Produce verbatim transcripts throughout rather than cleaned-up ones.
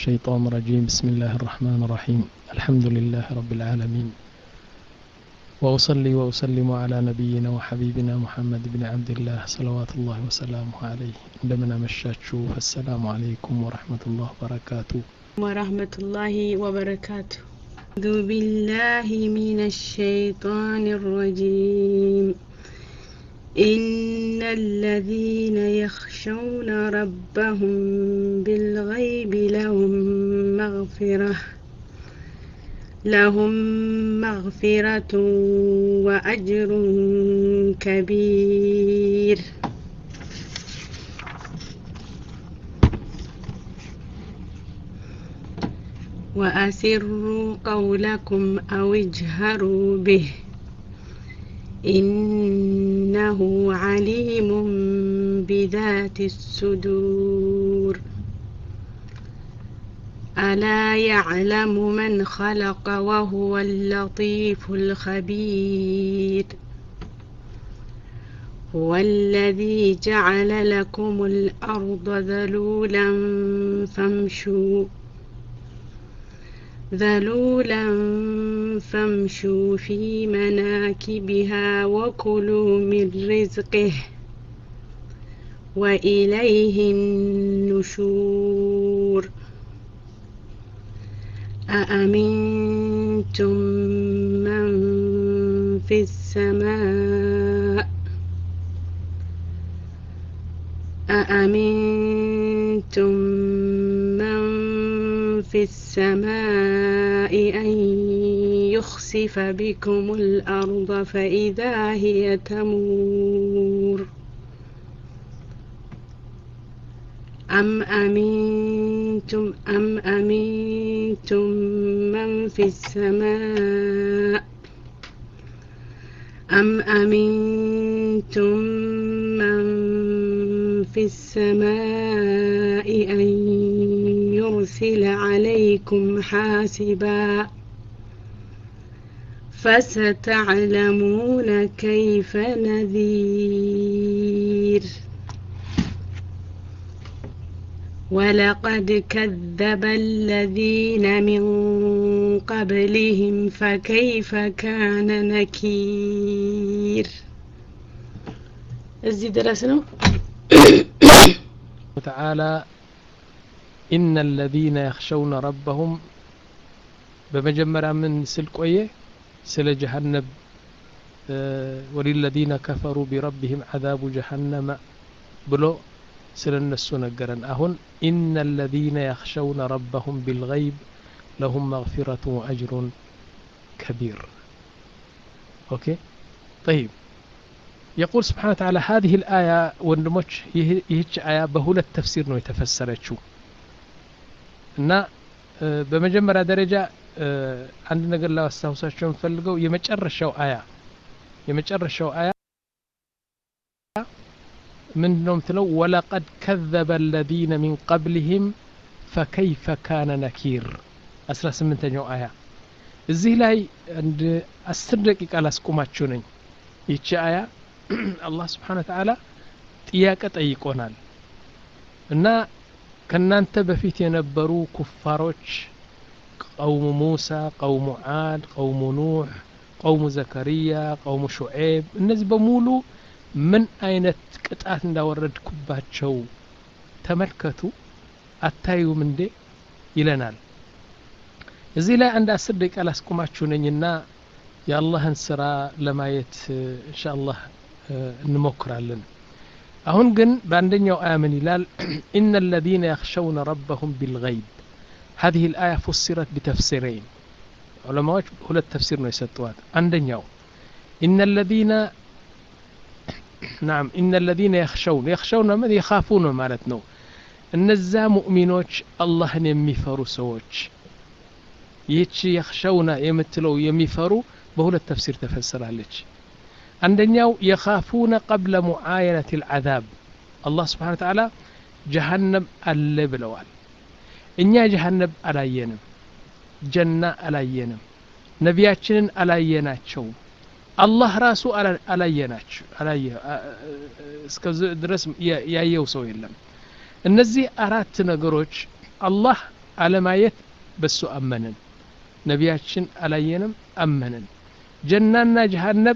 الشيطان الرجيم. بسم الله الرحمن الرحيم. الحمد لله رب العالمين، وأصلي وأسلم على نبينا وحبيبنا محمد بن عبد الله صلوات الله وسلامه عليه. عندما مشاتشو فالسلام عليكم ورحمة الله وبركاته. ورحمة الله وبركاته. أعوذ بالله من الشيطان الرجيم. إن الذين يخشون ربهم بالغيب لهم مغفرة لهم مغفرة وأجر كبير. وأسروا قولكم أو اجهروا به إنه عليم بذات الصدور. ألا يعلم من خلق وهو اللطيف الخبير. هو الذي جعل لكم الأرض ذلولا فامشوا ذلولا فامشوا في مناكبها وكلوا من رزقه وإليه النشور. أأمنتم من في السماء أأمنتم من في السماء أن يخسف بكم الأرض فإذا هي تمور. أم أمنتم أم أمنتم من في السماء أم أمنتم من في السماء أن يرسل عليكم حاسبا فستعلمون كيف نذير. ولقد كذب الذين من قبلهم فكيف كان نكير. እዚህ ድረስ ነው። تعالى إن الذين يخشون ربهم بمجمرة من سلقوية سل جهنم وللذين كفروا بربهم عذاب جهنم بلو سل النسو نقرن أهن إن الذين يخشون ربهم بالغيب لهم مغفرة وأجر كبير. أوكي طيب، يقول سبحانه وتعالى هذه الآية وندمج يهيج آية بهولة تفسير نو يتفسرت شو እና በመጀመሪያ ደረጃ አንድ ነገር ላስታውሳችሁ እንፈልገው የመጨረሻው አያ የመጨረሻው አያ ምንድነው የምትለው? ወለቀድ ከዘበ الذين من قبلهم فكيف كان نكير አስራ ስምንተኛው አያ። እዚህ ላይ አንድ አስር ደቂቃ ላስቆማችሁ ነኝ። ይቺ አያ አላህ Subhanahu Wa Ta'ala ጥያቄ ጠይቆናል እና ከናንተ በፊት የነበሩ ኩፋሮች ቀውሙ ሙሳ፣ ቀውሙ ዓድ፣ ቀውሙ ኑህ፣ ቀውሙ ዘከሪያ፣ ቀውሙ ሹዔብ እነዚህ በሙሉ ምን አይነት ቅጣት እንዳወረድኩባቸው ተመልከቱ አታዩም እንዴ ይለናል። እዚህ ላይ አንድ አስር ደቂቃ ላስቆማችሁ ነኝና የአላህን ስራ ለማየት ኢንሻአላህ እንሞክራለን። አሁን ግን በአንደኛው አያ ምን ይላል? إن الذين يخشون ربهم بالغيب. هذه الآية فسرت بتفسيرين علماء ሁለት ተፍሲር ነው የሰጡት። አንደኛው إن الذين نعم إن الذين يخشون يخشون من يخافون ማለት ነው እነዛ ሙእሚኖች አላህን የሚፈሩ ሰዎች። ይህች يخشون የምትለው የሚፈሩ በሁለት ተፍሲር ተፈስራለች። አንደኛው يخافون قبل معاينة العذاب الله سبحانه وتعالى جهنم አለ ብለዋል። እኛ ጀሃነም አላየንም፣ ጀና አላየንም፣ ነቢያችንን አላየናቸው፣ አላህ ራሱ አላየናቸው አላየ እስከዚህ ድረስ ያየው ሰው የለም። እነዚህ አራት ነገሮች አላህ አለማየት በሱ አመንን ነቢያችን አላየንም አመንን ጀናና ጀሃነም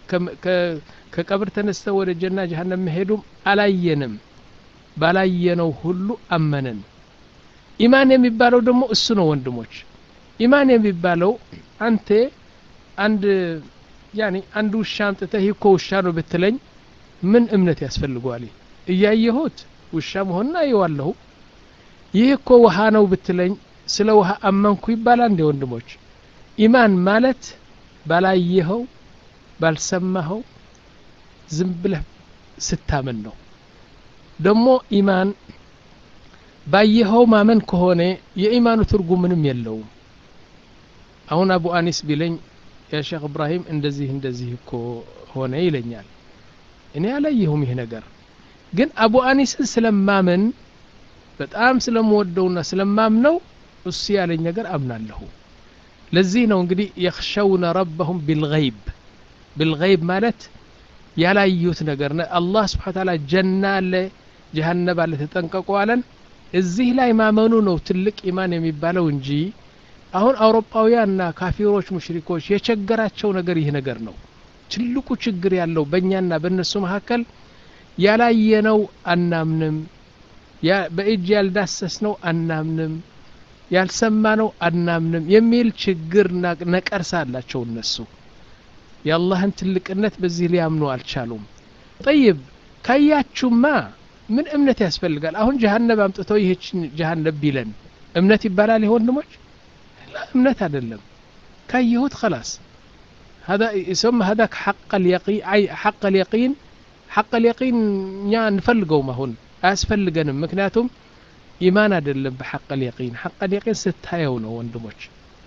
ከቀብር ተነስተው ወደ ጀና ጀሃነም መሄዱም አላየንም ባላየነው ሁሉ አመንን ኢማን የሚባለው ደግሞ እሱ ነው ወንድሞች ኢማን የሚባለው አንተ አንድ ያኒ አንዱ ሻምጥ ተህኮ ውሻ ነው ብትለኝ ምን እምነት ያስፈልገዋል እያየሁት ውሻ መሆንና ይዋለሁ ይህ እኮ ውሃ ነው ብትለኝ ስለ ውሃ አመንኩ ይባላል እንደ ወንድሞች ኢማን ማለት ባላየኸው ባልሰማኸው ዝም ብለህ ስታመን ነው ደሞ ኢማን ባየኸው ማመን ከሆነ የኢማኑ ትርጉም ምንም የለውም አሁን አቡ አኒስ ቢለኝ ያ ሼክ ኢብራሂም እንደዚህ እንደዚህ እኮ ሆነ ይለኛል እኔ አላየሁም ይሄ ነገር ግን አቡ አኒስን ስለማመን በጣም ስለምወደውና ስለማምነው እሱ ያለኝ ነገር አምናለሁ ለዚህ ነው እንግዲህ يخشون ربهم بالغيب بالغيب ማለት ያላዩት ነገር ነው አላህ Subhanahu Wa Ta'ala ጀና አለ ጀሃነም አለ ተጠንቀቁ አለን እዚህ ላይ ማመኑ ነው ትልቅ ኢማን የሚባለው እንጂ አሁን አውሮፓውያንና ካፊሮች ሙሽሪኮች የቸገራቸው ነገር ይሄ ነገር ነው ትልቁ ችግር ያለው በእኛና በእነሱ መካከል ያላየነው አናምንም ያ በእጅ ያልዳሰስነው አናምንም ያልሰማነው አናምንም የሚል ችግርና ነቀርሳ አላቸው እነሱ የአላህን ትልቅነት በዚህ ሊያምኑ አልቻሉም طيب ካያችሁማ ምን እምነት ያስፈልጋል አሁን ጀሃነም አምጥተው ይሄች ጀሃነም ቢለን እምነት ይባላል ይሆንሞች እምነት አይደለም ካየሁት خلاص هذا يسمى هذاك حق اليقين اي حق اليقين حق اليقين ኛ እንፈልገው ማሁን አያስፈልገንም ምክንያቱም ኢማን አይደለም በሐቅ اليقين حق اليقين ስታየው ነው ወንድሞች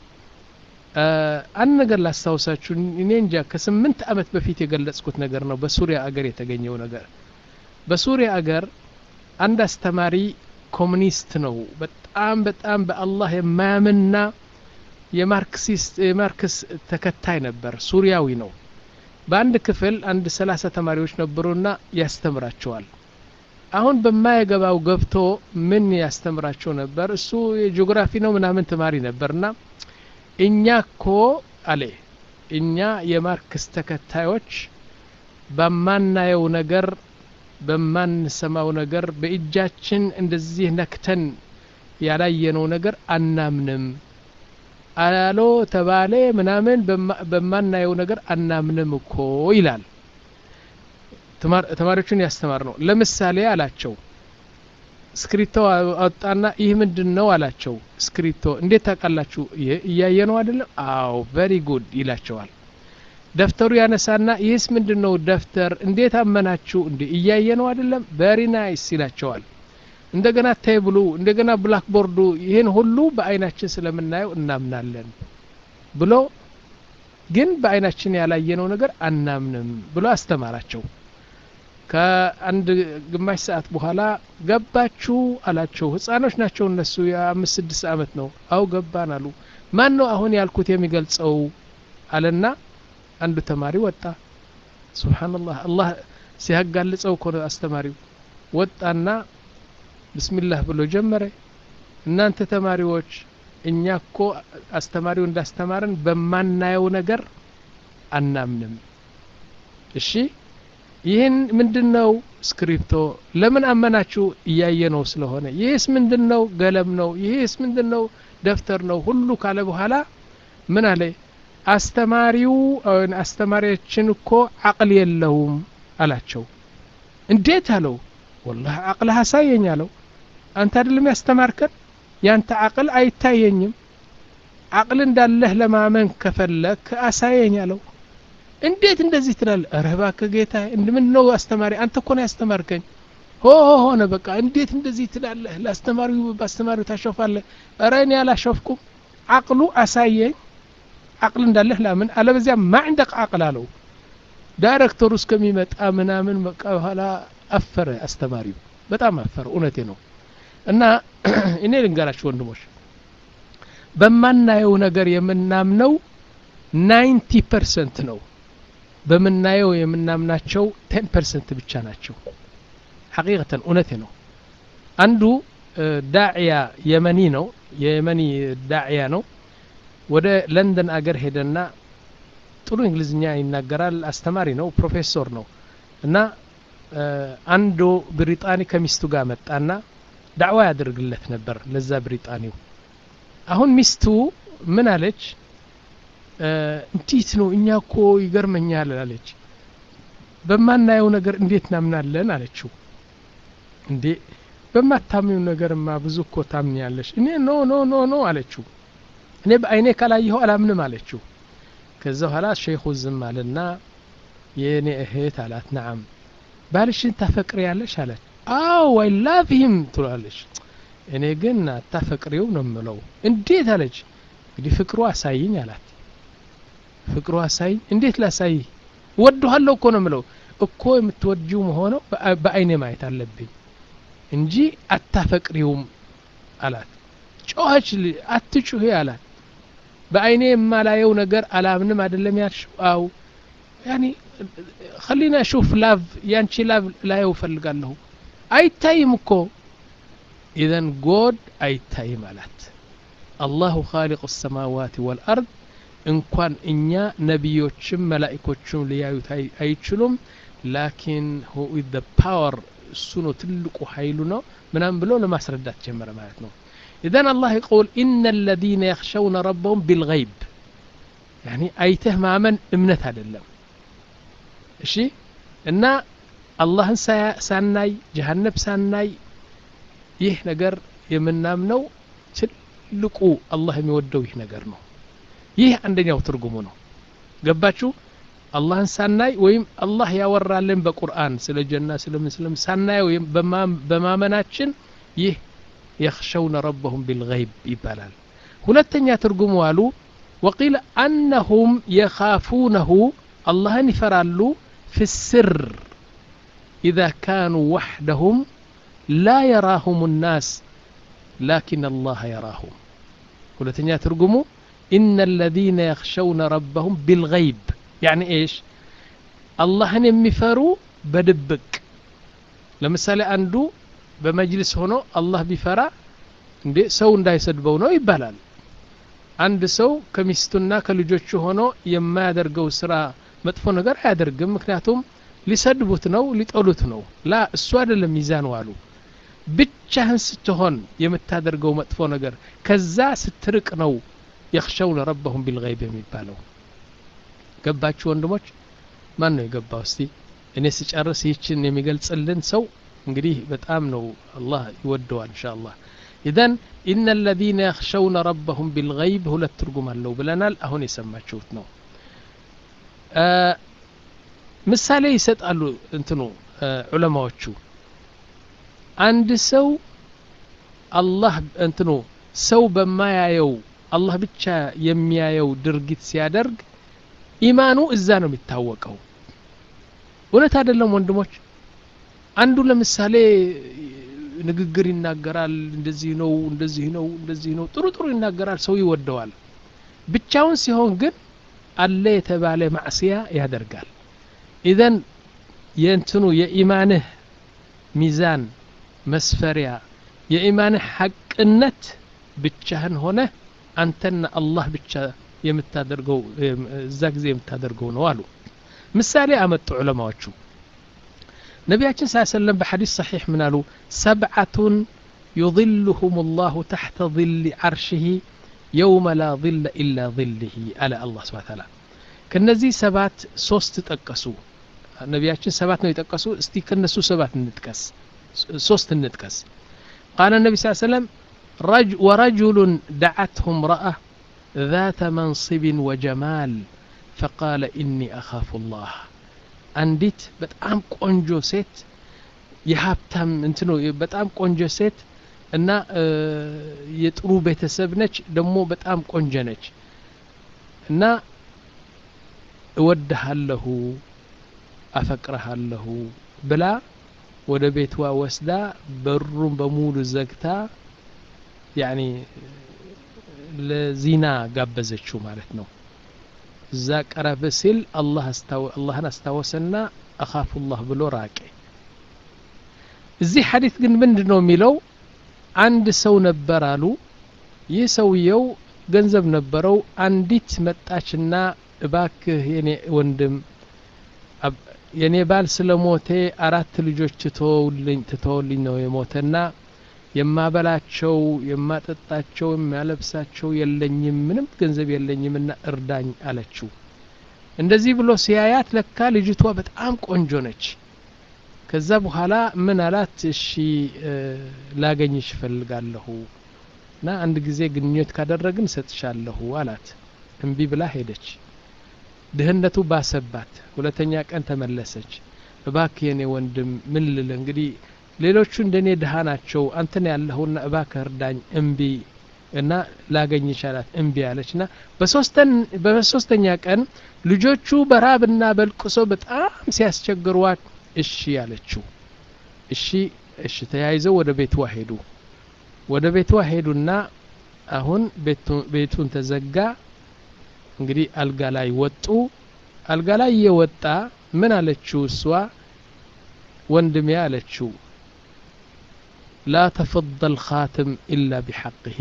አንድ ነገር ላስታውሳችሁ እኔ እንጃ ከስምንት አመት በፊት የገለጽኩት ነገር ነው በሱሪያ አገር የተገኘው ነገር በሱሪያ አገር አንድ አስተማሪ ኮሙኒስት ነው በጣም በጣም በአላህ የማያምንና የማርክሲስት የማርክስ ተከታይ ነበር ሱሪያዊ ነው በአንድ ክፍል አንድ ሰላሳ ተማሪዎች ነበሩና ያስተምራቸዋል አሁን በማይገባው ገብቶ ምን ያስተምራቸው ነበር እሱ የጂኦግራፊ ነው ምናምን ተማሪ ነበርና እኛኮ አለ እኛ የማርክስ ተከታዮች በማናየው ነገር በማንሰማው ነገር በእጃችን እንደዚህ ነክተን ያላየነው ነገር አናምንም አሎ ተባለ ምናምን በማናየው ነገር አናምንም እኮ ይላል ተማሪዎችን ያስተማር ነው ለምሳሌ አላቸው ስክሪፕቶ አጣና ይህ ምንድነው አላቸው ስክሪፕቶ እንዴት ታውቃላችሁ እያየነው አይደለም አው ቬሪ ጉድ ይላቸዋል ደፍተሩ ያነሳና ይህስ ምንድነው ደፍተር እንዴት አመናችሁ እንዴ እያየነው አይደለም ቬሪ ናይስ ይላቸዋል እንደገና ቴብሉ እንደገና ብላክ ቦርዱ ይሄን ሁሉ በአይናችን ስለምናየው እናምናለን ብሎ ግን በአይናችን ያላየነው ነገር አናምንም ብሎ አስተማራቸው ከአንድ ግማሽ ሰዓት በኋላ ገባችሁ አላቸው ህፃኖች ናቸው እነሱ የአምስት ስድስት አመት ነው አው ገባን አሉ ማን ነው አሁን ያልኩት የሚገልጸው አለና አንዱ ተማሪ ወጣ ሱብሃንአላህ አላህ ሲያጋልጸው እኮ አስተማሪው ወጣና ቢስሚላህ ብሎ ጀመረ እናንተ ተማሪዎች እኛኮ አስተማሪው እንዳስተማረን በማናየው ነገር አናምንም እሺ ይሄን ምንድነው ስክሪፕቶ ለምን አመናችሁ እያየነው ስለሆነ ይሄስ ምንድነው ገለም ነው ይሄስ ምንድነው ደፍተር ነው ሁሉ ካለ በኋላ ምን አለ አስተማሪው አስተማሪያችን እኮ አቅል የለውም አላቸው እንዴት አለው والله አቅልህ አሳየኝ አለው አንተ አይደለም ያስተማርከን ያንተ አቅል አይታየኝም አቅል እንዳለህ ለማመን ከፈለክ አሳየኝ አለው እንዴት እንደዚህ ትላለህ አረባ ከጌታ እንደምንነው አስተማሪ አንተ እኮ ነው ያስተማርከኝ ሆ ሆነ በቃ እንዴት እንደዚህ ትላለህ ለአስተማሪው ባስተማሪው ታሾፋለህ አረኔ ያላሾፍኩም አቅሉ አሳየኝ አቅል እንዳለህ ለምን አለበዚያ ما عندك عقل አለው ዳይሬክተሩ እስከሚመጣ ምናምን በቃ በኋላ አፈረ አስተማሪው በጣም አፈረ እውነቴ ነው እና እኔ ልንገራችሁ ወንድሞች በማናየው ነገር የምናምነው ninety percent ነው በመናየው የምናምናቸው ten percent ብቻ ናቸው ሐቂቀተን እውነቴ ነው አንዱ ዳዕያ የመኒ ነው የየመኒ ዳዕያ ነው ወደ ለንደን አገር ሄደና ጥሩ እንግሊዝኛ ይናገራል አስተማሪ ነው ፕሮፌሰር ነው እና አንዱ ብሪጣኒ ከሚስቱ ጋር መጣና ዳዕዋ ያደርግለት ነበር ለዛ ብሪጣኒው አሁን ሚስቱ ምን አለች እንዴት ነው እኛ እኮ ይገርመኛል አለች በማናየው ነገር እንዴት ናምናለን አለችው እንዴ በማታምኑ ነገርማ ብዙ እኮ ታምኛለሽ እኔ ኖ ኖ ኖ ኖ አለችው እኔ በአይኔ ካላየሁ አላምንም አለችው ከዛ ኋላ ሼኹ ዝም አለና የኔ እህት አላት ነዓም ባልሽን ታፈቅሪያለሽ አለች አው አይ ላቭ ሂም ትላለች እኔ ግን አታፈቅሪው ነው የምለው እንዴት አለች እንግዲህ ፍቅሩ አሳይኝ አላት ፍቅሩ አሳይኝ እንዴት ላሳይ ወደዋለሁ እኮ ነው የምለው እኮ የምትወጂው መሆነው በአይኔ ማየት አለብኝ እንጂ አታፈቅሪውም አላት ጮኸች አትጩሂ አላት በአይኔ የማላየው ነገር አላምንም አይደለም ያልሽው አው ያኒ خلينا اشوف لاف ያንቺ ላቭ ላየው ፈልጋለሁ አይታይም እኮ اذا god አይታይም አላት الله خالق السماوات والارض እንኳን እኛ ነብዮችም መላእክቶችም ሊያዩት አይችሉም ላኪን who is the power እሱ ነው ትልቁ ኃይሉ ነው ምናም ብሎ ለማስረዳት ጀመረ ማለት ነው اذا الله يقول ان الذين يخشون ربهم بالغيب يعني አይተህ ማመን እምነት አይደለም እሺ እና አላህን ሳናይ ጀሃነም ሳናይ ይህ ነገር የምናምነው ትልቁ አላህ የሚወደው ይህ ነገር ነው ይህ አንደኛው ትርጉሙ ነው ገባችሁ አላህን ሳናይ ወይም አላህ ያወራልን በቁርአን ስለ ጀና ስለ ሙስሊም ሳናይ ወይም በማመናችን ይህ يخشون ربهم بالغيب ይባላል ሁለተኛ ትርጉሙ አሉ وقيل انهم يخافونه اللهن ይፈራሉ في السر اذا كانوا وحدهم لا يراهم الناس لكن الله يراهم ሁለተኛ ትርጉሙ ان الذين يخشون ربهم بالغيب يعني ايش اللهن የሚፈሩ በድብቅ ለምሳሌ አንዱ በመጅልስ ሆኖ አላህ ቢፈራ እንዴ ሰው እንዳይሰድበው ነው ይባላል አንድ ሰው ከሚስቱና ከልጆቹ ሆኖ የማያደርገው ስራ መጥፎ ነገር አያደርግም ምክንያቱም ሊሰድቡት ነው ሊጠሉት ነው ላ እሱ አይደለም ሚዛን ዋሉ ብቻህን ስትሆን የምታደርገው መጥፎ ነገር ከዛ ስትርቅ ነው يخشون ربهم بالغيب የሚባለው ገባችሁ ወንድሞች ማን ነው የገባው እስቲ እኔ ስጨርስ ይችን የሚገልጽልን ሰው እንግዲህ በጣም ነው አላህ ይወደዋል ኢንሻአላህ اذا ان الذين يخشون ربهم بالغيب ሁለት ትርጉም አለው ብለናል አሁን የሰማችሁት ነው ምሳሌ ይሰጣሉ እንትኑ ዑለማዎቹ አንድ ሰው አላህ እንትኑ ሰው በማያየው አላህ ብቻ የሚያየው ድርጊት ሲያደርግ ኢማኑ እዛ ነው የሚታወቀው ወለት አይደለም ወንድሞች አንዱ ለምሳሌ ንግግር ይናገራል እንደዚህ ነው እንደዚህ ነው እንደዚህ ነው ጥሩ ጥሩ ይናገራል ሰው ይወደዋል ብቻውን ሲሆን ግን አለ የተባለ ማዕሲያ ያደርጋል اذا የእንትኑ የኢማንህ ሚዛን መስፈሪያ የኢማንህ ሐቅነት ብቻህን ሆነ አንተና አላህ ብቻ የምታደርገው እዛ ጊዜ የምታደርገው ነው አሉ ምሳሌ አመጡ ዑለማዎቹ ነብያችን ሰለላሁ ዐለይሂ ወሰለም በሐዲስ صحيح ምን አሉ سبعة يظلهم الله تحت ظل عرشه يوم لا ظل إلا ظله على الله سبحانه وتعالى ከነዚህ ሰባት ሶስት ተጠቀሱ ነብያችን ሰባት ነው የተጠቀሱ እስቲ ከነሱ ሰባት እንጥቀስ ሶስት እንጥቀስ قال النبي صلى الله عليه وسلم رجل ورجل دعته امرأة ذات منصب وجمال فقال إني أخاف الله አንዲት በጣም ቆንጆ ሴት የሀብታም እንትኑ በጣም ቆንጆ ሴት እና የጥሩ ቤተሰብ ነች ደሞ በጣም ቆንጆ ነች እና እወድሃለሁ አፈቅርሃለሁ ብላ ወደ ቤቷ ወስዳ በሩን በሙሉ ዘግታ ያኒ ለዚና ጋበዘችው ማለት ነው እዛ ቀረበ ሲል አላህ አስተው አላህን አስተዋሰና አኻፉላህ ብሎ ራቀ እዚህ ሐዲስ ግን ምንድነው የሚለው አንድ ሰው ነበር አሉ ይህ ሰውየው ገንዘብ ነበረው አንዲት መጣችና እባክህ የኔ ወንድም የኔ ባል ስለሞተ አራት ልጆች ትተውልኝ ትተውልኝ ነው የሞተና የማበላቸው የማጠጣቸው የሚያለብሳቸው የለኝም ምንም ገንዘብ የለኝምና እርዳኝ አለችው እንደዚህ ብሎ ሲያያት ለካ ልጅቷ በጣም ቆንጆ ነች ከዛ በኋላ ምን አላት እሺ ላገኝሽ ፈልጋለሁ እና አንድ ጊዜ ግንኙነት ካደረግን ሰጥሻለሁ አላት እንቢ ብላ ሄደች ድህነቱ ባሰባት ሁለተኛ ቀን ተመለሰች እባክህ የኔ ወንድም ምን ልል እንግዲህ ሌሎቹ እንደኔ ደሃ ናቸው አንተን ያለውና እባክህ እርዳኝ እንቢ እና ላገኝሽ አላት እንቢ አለችና በሶስተኛ በሶስተኛ ቀን ልጆቹ በራብና በልቅሶ በጣም ሲያስቸግሯት እሺ ያለችው እሺ እሺ ተያይዘው ወደ ቤቷ ሄዱ ወደ ቤቷ ሄዱና አሁን ቤቱን ተዘጋ እንግዲህ አልጋ ላይ ወጡ አልጋ ላይ የወጣ ምን አለችው እሷ ወንድሜ አለችው لا تفض الخاتم إلا بحقه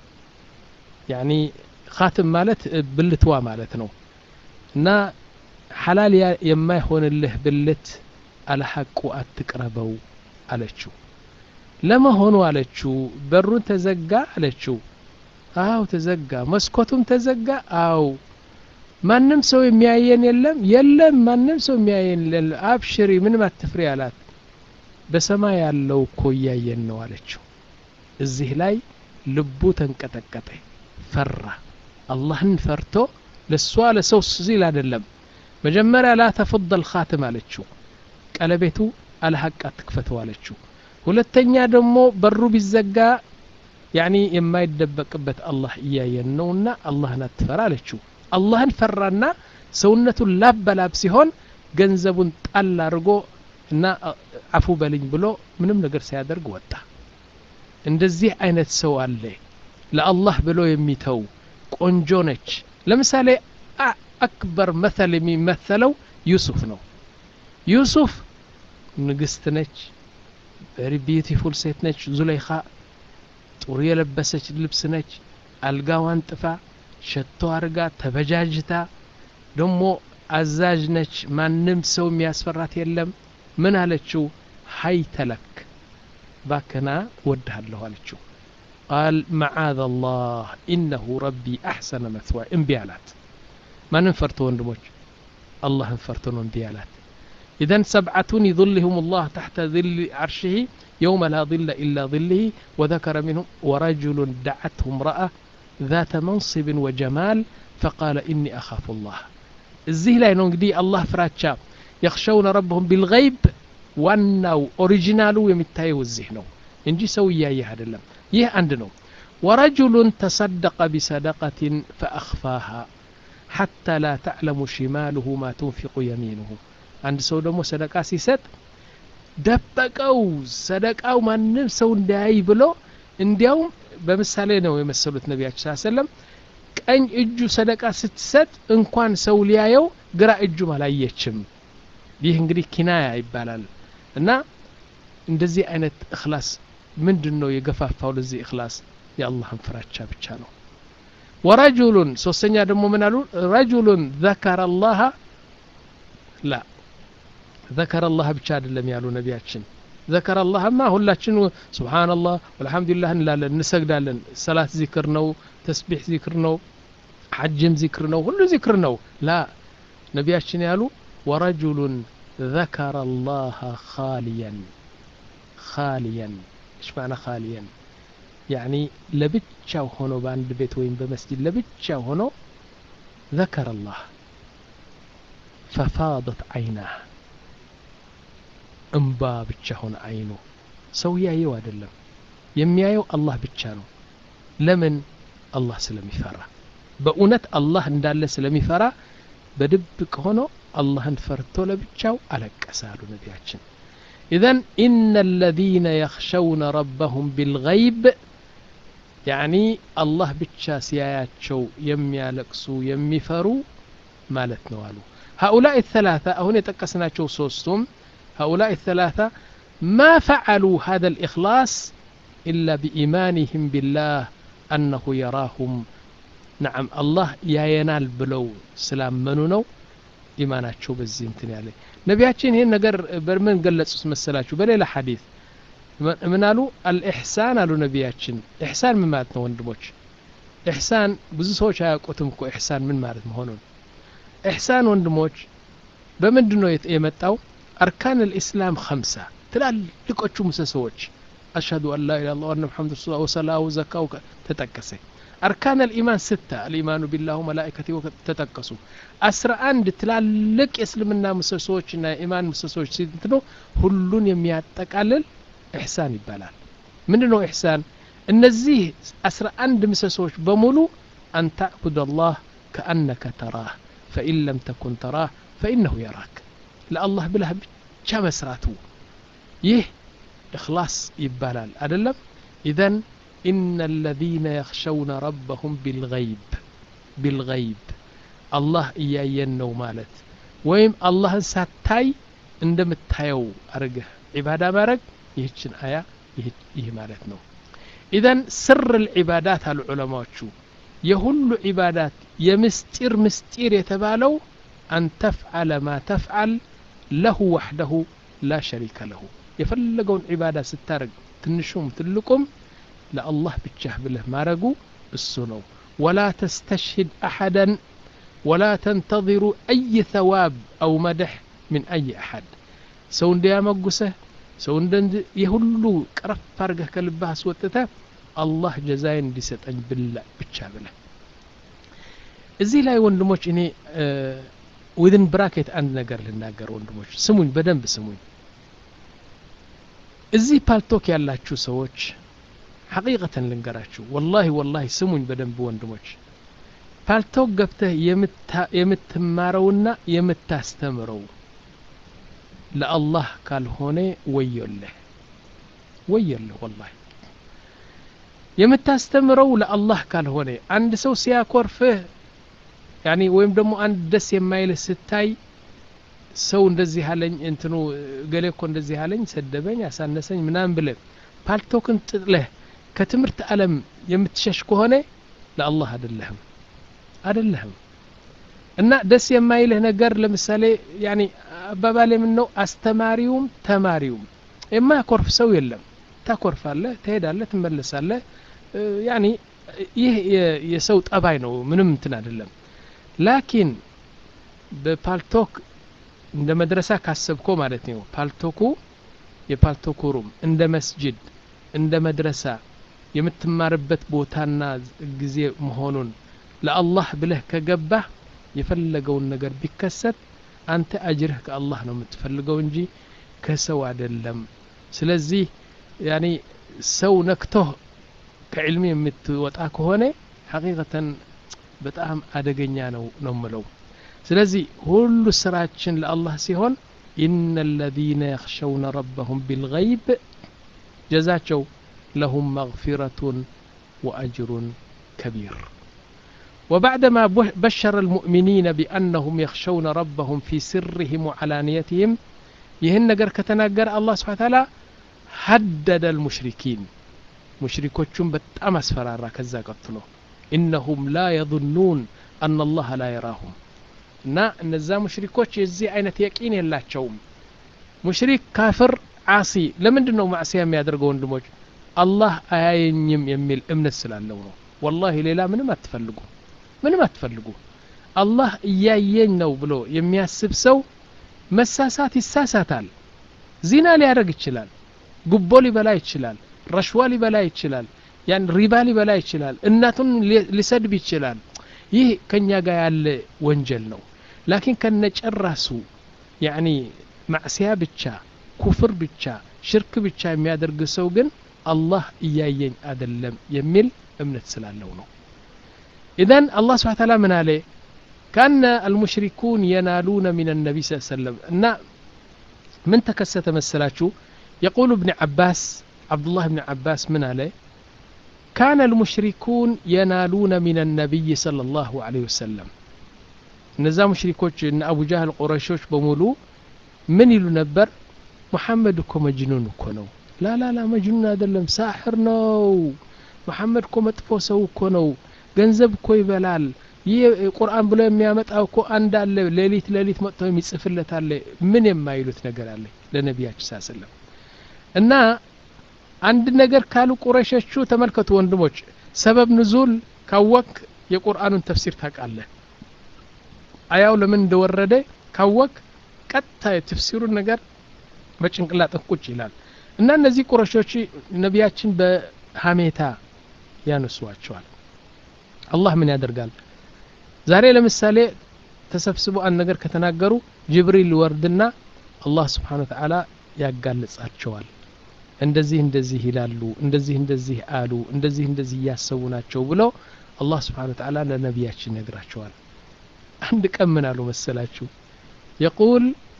يعني خاتم مالت بلتوا مالت ነው እና حلال የማይሆንልህ ብልት على حق አትቅረበው አለችው ለመሆኑ አለችው በሩን ተዘጋ አለችው አው ተዘጋ መስኮቱም ተዘጋ አው ማንንም ሰው የሚያየን የለም የለም ማንንም ሰው የሚያየን የለም አብሽሪ ምንም አትፍሪ አላት በሰማይ ያለው እኮ ያየን ነው አለችው እዚህ ላይ ልቡ ተንቀጠቀጠ ፈራ አላህን ፈርቶ ለሷ ለሰው ሲል አይደለም መጀመሪያ لا تفض الخاتم አለችው ቀለቤቱ አልሐቅ አትክፈተው አለችው ሁለተኛ ደግሞ በሩ ቢዘጋ يعني የማይደበቅበት አላህ ያየን ነውና አላህን አትፈራ አለችው አላህን ፈራና ሰውነቱን ላበላብ ሲሆን ገንዘቡን ጣል አድርጎ እና አፉ በልኝ ብሎ ምንም ነገር ሳያደርግ ወጣ እንደዚህ አይነት ሰው አለ ለአላህ ብሎ የሚተው ቆንጆ ነች ለምሳሌ አክበር مثل የሚመثለው ዩሱፍ ነው ዩሱፍ ንግስት ነች very beautiful ሴት ነች ዙለይኻ ጥሩ የለበሰች ልብስ ነች አልጋዋን ጥፋ ሸቶ አርጋ ተበጃጅታ ደሞ አዛዥ ነች ማንንም ሰው የሚያስፈራት የለም ምን አለችው ሃይተለክ ባከና ወድሃለሁ አለችው قال معاذ الله انه ربي احسن مثواي انبيالات ማንን ፈርቶ ወንድሞች አላህን ፈርቶ ነው እንቢያላት اذا سبعة يظلهم الله تحت ظل عرشه يوم لا ظل الا ظله وذكر منهم ورجل دعته امراه ذات منصب وجمال فقال اني اخاف الله እዚህ ላይ ነው እንግዲህ አላህ ፍራቻ يخشون ربهم بالغيب ዋናው ኦሪጂናሉ የሚታየው እዚህ ነው እንጂ ሰው ያያህ አይደለም ይህ አንድ ነው ورجل تصدق بصدقة فأخفاها حتى لا تعلم شماله ما تنفق يمينه አንድ ሰው ደግሞ ሰደቃ ሲሰጥ ደበቀው ሰደቃው ማንንም ሰው እንዳያይ ብሎ እንዲያው በምሳሌ ነው የመሰሉት ነብያችን ሰለላሁ ዐለይሂ ወሰለም ቀኝ እጁ ሰደቃ ስትሰጥ እንኳን ሰው ሊያየው ግራ እጁ ማላየችም ይህ እንግዲህ ኪናያ ይባላል እና እንደዚህ አይነት اخلاص ምንድነው የገፋፋው ለዚህ اخلاص የአላህን ፍራቻ ብቻ ነው ورجل ሶስተኛ ደግሞ ምን አሉ رجل ذكر الله لا ذكر الله ብቻ አይደለም ያሉ ነብያችን ذكر الله ما ሁላችን سبحان الله والحمد لله እንላለን እንሰግዳለን ሰላት ዚክር ነው ተስቢህ ዚክር ነው ሐጅም ዚክር ነው ሁሉ ዚክር ነው لا ነብያችን ያሉ ورجل ذكر الله خاليا خاليا ايش معنى خاليا يعني لبቻው ሆኖ በአንድ ቤት ወይም በመስጂድ ለብቻው ሆኖ ذكر الله ففاضت عيناه እንባ ብቻ ሆነ አይኑ ሰው ያየው አይደለም የሚያየው አላህ ብቻ ነው ለምን አላህ ስለሚፈራ በእውነት አላህ እንዳለ ስለሚፈራ በድብቅ ሆኖ አላህን ፈርቶ ለብቻው አለቀሳሉ ነብያችን اذا ان الذين يخشون ربهم بالغيب يعني الله ብቻ ሲያያቸው የሚያለቅሱ የሚፈሩ ማለት ነው አሉ هؤلاء الثلاثه አሁን የተቀስናቸው ሶስቱም هؤلاء الثلاثه ما فعلوا هذا الإخلاص إلا بإيمانهم بالله أنه يراهم نعم الله يا ينال بلو سلام منو إيماناتشو بزي انتن ያለ ነቢያችን ይሄን ነገር በምን ገለጹት መሰላችሁ በሌላ ሐዲስ ምን አሉ الإحسان አሉ ነቢያችን ኢህሳን ምን ማለት ነው ወንድሞች ኢህሳን ብዙ ሰዎች አያውቁትም እኮ ኢህሳን ምን ማለት መሆኑን ኢህሳን ወንድሞች በምንድነው የመጣው أركان الإسلام خمسة ትላልቆቹ ምሰሶዎች أشهد أن لا إله إلا الله وأن محمد رسول الله وصلاة وزكاة تتكسي أركان الإيمان ستة الإيمان بالله وملائكته تتكسوا أسرع عند تلالك إسلامنا مسسوچنا إيمان مسسوچ سيدنو ሁሉን የሚያጠቃልል إحسان ይባላል ምንድነው إحسان እነዚህ አስራ አንድ ምሰሶች በሙሉ أن تعبد الله كأنك تراه فإن لم تكن تراه فإنه يراك لله ብለህ ብቻ መስራቱ ይህ إخلاص ይባላል አይደለም إذن إن الذين يخشون ربهم بالغيب بالغيب الله إياين ነው ማለት ወይም አላህን ሳታይ እንደምታየው አርገህ ዒባዳ ማረግ ይህችን አያ ይህ ማለት ነው إذن سر العبادات العلماء የሁሉ ዒባዳት የምስጢር ምስጢር የተባለው أن تفعل ما تفعل له وحده لا شريك له የፈለገውን ዒባዳ ስታረግ ትንሹም ትልቁም لله بتشه بله مارقو السنو ولا تستشهد أحدا ولا تنتظر أي ثواب أو مدح من أي أحد سون دي مقصه سون دي يهلو قرف فارقه كلبها سوتته الله جزاين دي ستن بالله بتشه بله እዚህ ላይ ወንድሞች እኔ within bracket አንድ ነገር ልናገር ወንድሞች ስሙኝ በደንብ ስሙኝ እዚህ ፓልቶክ ያላችሁ ሰዎች حقيقة لنقراتشو والله والله سمون بدن بوندموش فالتوق قبته يمت يمتمارونا يمتاستمرو لا الله قال هوني ويو له ويو له والله يمتاستمرو لا الله قال هوني عند سو سياكور فيه يعني ويم دمو عند دس يمايل ستاي سو እንደዚህ አለኝ እንትኑ ገሌ እኮ እንደዚህ አለኝ ሰደበኝ ያሳነሰኝ ምናም ብለ ፓልቶክን ጥለህ ከትምርት ዓለም የምትሸሽ ከሆነ ለአላህ አይደለም አይደለም እና ደስ የማይልህ ነገር ለምሳሌ ያኒ አባባሌ ምን ነው አስተማሪውም ተማሪውም የማያኮርፍ ሰው የለም ታኮርፋለህ ትሄዳለህ ትመለሳለህ ያኒ ይህ የሰው ጠባይ ነው ምንም እንትን አይደለም ላኪን በፓልቶክ እንደ መድረሳ ካሰብኮ ማለት ነው ፓልቶኩ የፓልቶኩ ሩም እንደ መስጂድ እንደ መድረሳ የምትማርበት ቦታና ጊዜ መሆኑን ለአላህ ብለህ ከገባህ የፈለገውን ነገር ቢከሰት አንተ አጅርህ ከአላህ ነው የምትፈልገው እንጂ ከሰው አይደለም ስለዚህ ያኒ ሰው ነክቶ ከዕልም የምትወጣ ከሆነ ሐቂቀተን በጣም አደገኛ ነው ነው ማለት ስለዚህ ሁሉ ስራችን ለአላህ ሲሆን إن الذين يخشون ربهم بالغيب جزاቸው لهم مغفرة وأجر كبير وبعدما بشر المؤمنين بأنهم يخشون ربهم في سرهم وعلانيتهم يهن نجر كتناجر الله سبحانه وتعالى هدد المشركين مشركوچم በጣም አስፈራራ ከዛ ቀጥሎ إنهم لا يظنون أن الله لا يراهم እና እነዛ ሙሽሪኮች የዚህ አይነት የቂን የላቸውም ሙሽሪክ ካፍር ዓሲ ለምንድነው ማዕሲያ የሚያደርገው ወንድሞች አላህ አያየኝም የሚል እምነት ስላለው ነው والله ሌላ ምንም አትፈልጉ ምንም አትፈልጉ አላህ እያየኝ ነው ብሎ የሚያስብ ሰው መሳሳት ይሳሳታል ዚና ሊያደርግ ይችላል ጉቦ ሊበላ ይችላል ረሽዋ ሊበላ ይችላል ያን ሪባ ሊበላ ይችላል እናቱን ሊሰድብ ይችላል ይህ ከኛ ጋር ያለ ወንጀል ነው ላኪን ከነጨራሱ ያኒ ማዕሲያ ብቻ ኩፍር ብቻ ሽርክ ብቻ የሚያደርግ ሰው ግን አላህ እያየኝ አይደለም የሚል እምነት ስላለው ነው اذا الله سبحانه وتعالى من عليه كان المشركون ينالون من النبي صلى الله عليه وسلم ان من تكسته مسلاچو يقول ابن عباس عبد الله بن عباس من عليه كان المشركون ينالون من النبي صلى الله عليه وسلم እነዛ ሙሽሪኮች እና አቡ ጃህል ቁረይሾች በሙሉ ምን ይሉ ነበር محمد እኮ መጅኑን እኮ ነው ላ ላ ላ መጅኑን አይደለም ሳሕር ነው መሐመድ እኮ መጥፎ ሰው እኮ ነው ገንዘብ እኮ ይበላል ይህ ቁርአን ብሎ የሚያመጣው እኮ አንድ አለ ሌሊት ሌሊት መጥቶ የሚጽፍለት አለ ምን የማይሉት ነገር አለ ለነቢያችን ሰለላሁ እና አንድ ነገር ካሉ ቁረሾቹ ተመልከቱ ወንድሞች ሰበብ ንዙል ካወቅ የቁርአኑን ተፍሲር ታውቃለህ አያው ለምን እንደወረደ ካወቅ ቀጥታ የተፍሲሩን ነገር በጭንቅላት ቁጭ ይላል እና እነዚህ ቁረሾች ነቢያችን በሐሜታ ያነሷቸዋል አላህ ምን ያደርጋል ዛሬ ለምሳሌ ተሰብስበው አንድ ነገር ከተናገሩ ጅብሪል ወርድና አላህ Subhanahu Wa Ta'ala ያጋልጻቸዋል እንደዚህ እንደዚህ ይላሉ እንደዚህ እንደዚህ አሉ እንደዚህ እንደዚህ ያሰቡ ናቸው ብለው አላህ Subhanahu Wa Ta'ala ለነቢያችን ነግራቸዋል አንድ ቀን ምን አሉ መሰላችሁ يقول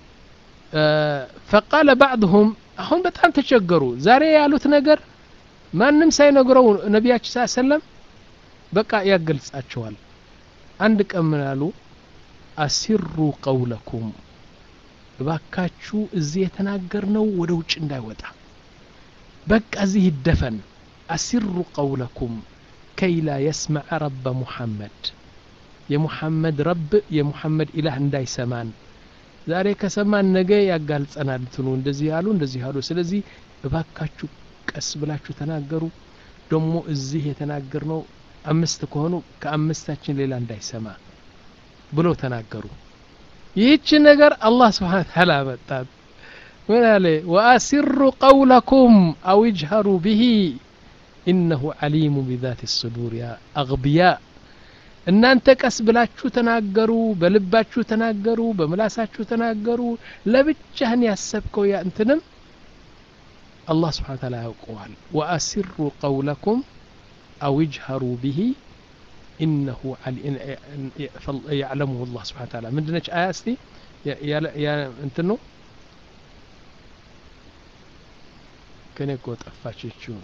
فقال بعضهم አሁን በጣም ተቸገሩ ዛሬ ያሉት ነገር ማንንም ሳይነግረው ነቢያችን ሰለላሁ ዐለይሂ ወሰለም በቃ ያገልጻቸዋል አንድ ቀን ምን አሉ አሲሩ ቀውለኩም ባካችሁ እዚህ የተናገርነው ወደ ውጭ እንዳይወጣ በቃ እዚህ ይደፈን አሲሩ ቀውለኩም كي لا يسمع رب محمد የሙሐመድ ረብ የሙሐመድ ኢላህ እንዳይሰማን ዛሬ ከሰማን ነገ ያጋልጸናል እንትኑ እንደዚህ ያሉ እንደዚህ ያሉ ስለዚህ ባካችሁ ቀስ ብላችሁ ተናገሩ ደሞ እዚህ የተናገርነው አምስት ከሆኑ ከአምስታችን ሌላ እንዳይሰማ ብሎ ተናገሩ ይህች ነገር አላህ Subhanahu Wa Ta'ala መጣት ምን አለ واسروا قولكم او اجهروا به انه عليم بذات الصدور يا اغبياء እናንተ ቀስ ብላችሁ ተናገሩ በልባችሁ ተናገሩ በመላሳችሁ ተናገሩ ለብቻህን ያሰብከው ያ እንትንም አላህ Subhanahu Wa Ta'ala ያውቀዋል واسروا قولكم او اجهروا به انه يعلمه الله سبحانه وتعالى ምንድነች አያስቲ ያ እንትኑ ከነኮ ጠፋችው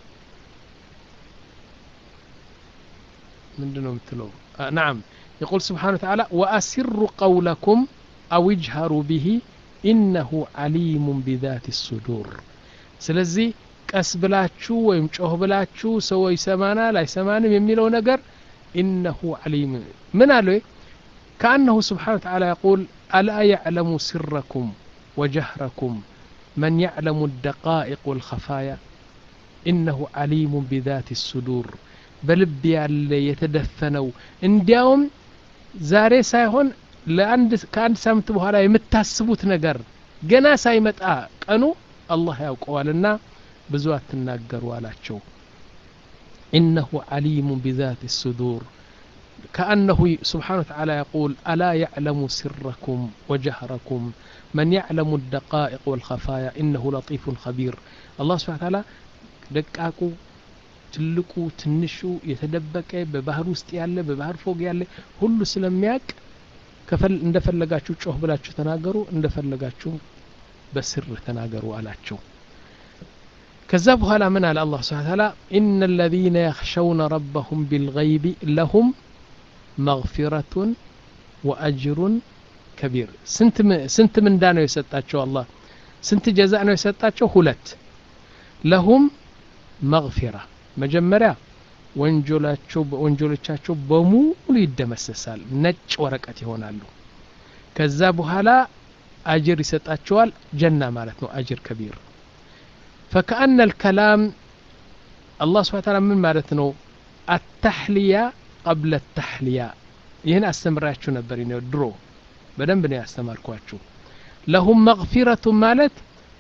ምንድነው የምትለው نعم يقول سبحانه وتعالى واسروا قولكم او اجهروا به انه عليم بذات الصدور ስለዚህ ቀስ ብላችሁ ወይም ጮህ ብላችሁ ሰው ይሰማናል አይሰማንም የሚለው ነገር انه عليم من قالوا كانه سبحانه وتعالى يقول الا يعلم سركم وجهركم من يعلم الدقائق والخفايا انه عليم بذات الصدور በልብ ያለ የተደፈነው እንዲያውም ዛሬ ሳይሆን ለአንድ ከአንድ ሳምንት በኋላ የምታስቡት ነገር ገና ሳይመጣ ቀኑ አላህ ያውቀዋልና ብዙ አትናገሩ አላቸው إنه عليم بذات الصدور كأنه سبحانه وتعالى يقول ألا يعلم سركم وجهركم من يعلم الدقائق والخفايا إنه لطيف خبير الله سبحانه وتعالى دقاقو ትልቁ ትንሹ የተደበቀ በባህር ውስጥ ያለ በባህር ፎቅ ያለ ሁሉ ስለሚያቅ ከፈል እንደፈለጋችሁ ጮህ ብላችሁ ተናገሩ እንደፈለጋችሁ በስር ተናገሩ አላቸው ከዛ በኋላ ምን አለ አላህ Subhanahu Wa Ta'ala إن الذين يخشون ربهم بالغيب لهم مغفرة وأجر كبير ስንት ስንት ምንዳ ነው የሰጣቸው አላህ ስንት ጀዛእ ነው የሰጣቸው ሁለት لهم مغفرة መጀመሪያ ወንጀላቸው ወንጀሎቻቸው በሙሉ ይደመሰሳል ነጭ ወረቀት ይሆናሉ ከዛ በኋላ አጅር ይሰጣቸዋል ጀና ማለት ነው አጅር ከቢር فكأن الكلام الله سبحانه وتعالى من ማለት ነው التحلية قبل التحلية ይሄን አስተምራችሁ ነበር ነው ድሮ በደንብ ነው ያስተማርኳችሁ لهم مغفرة ማለት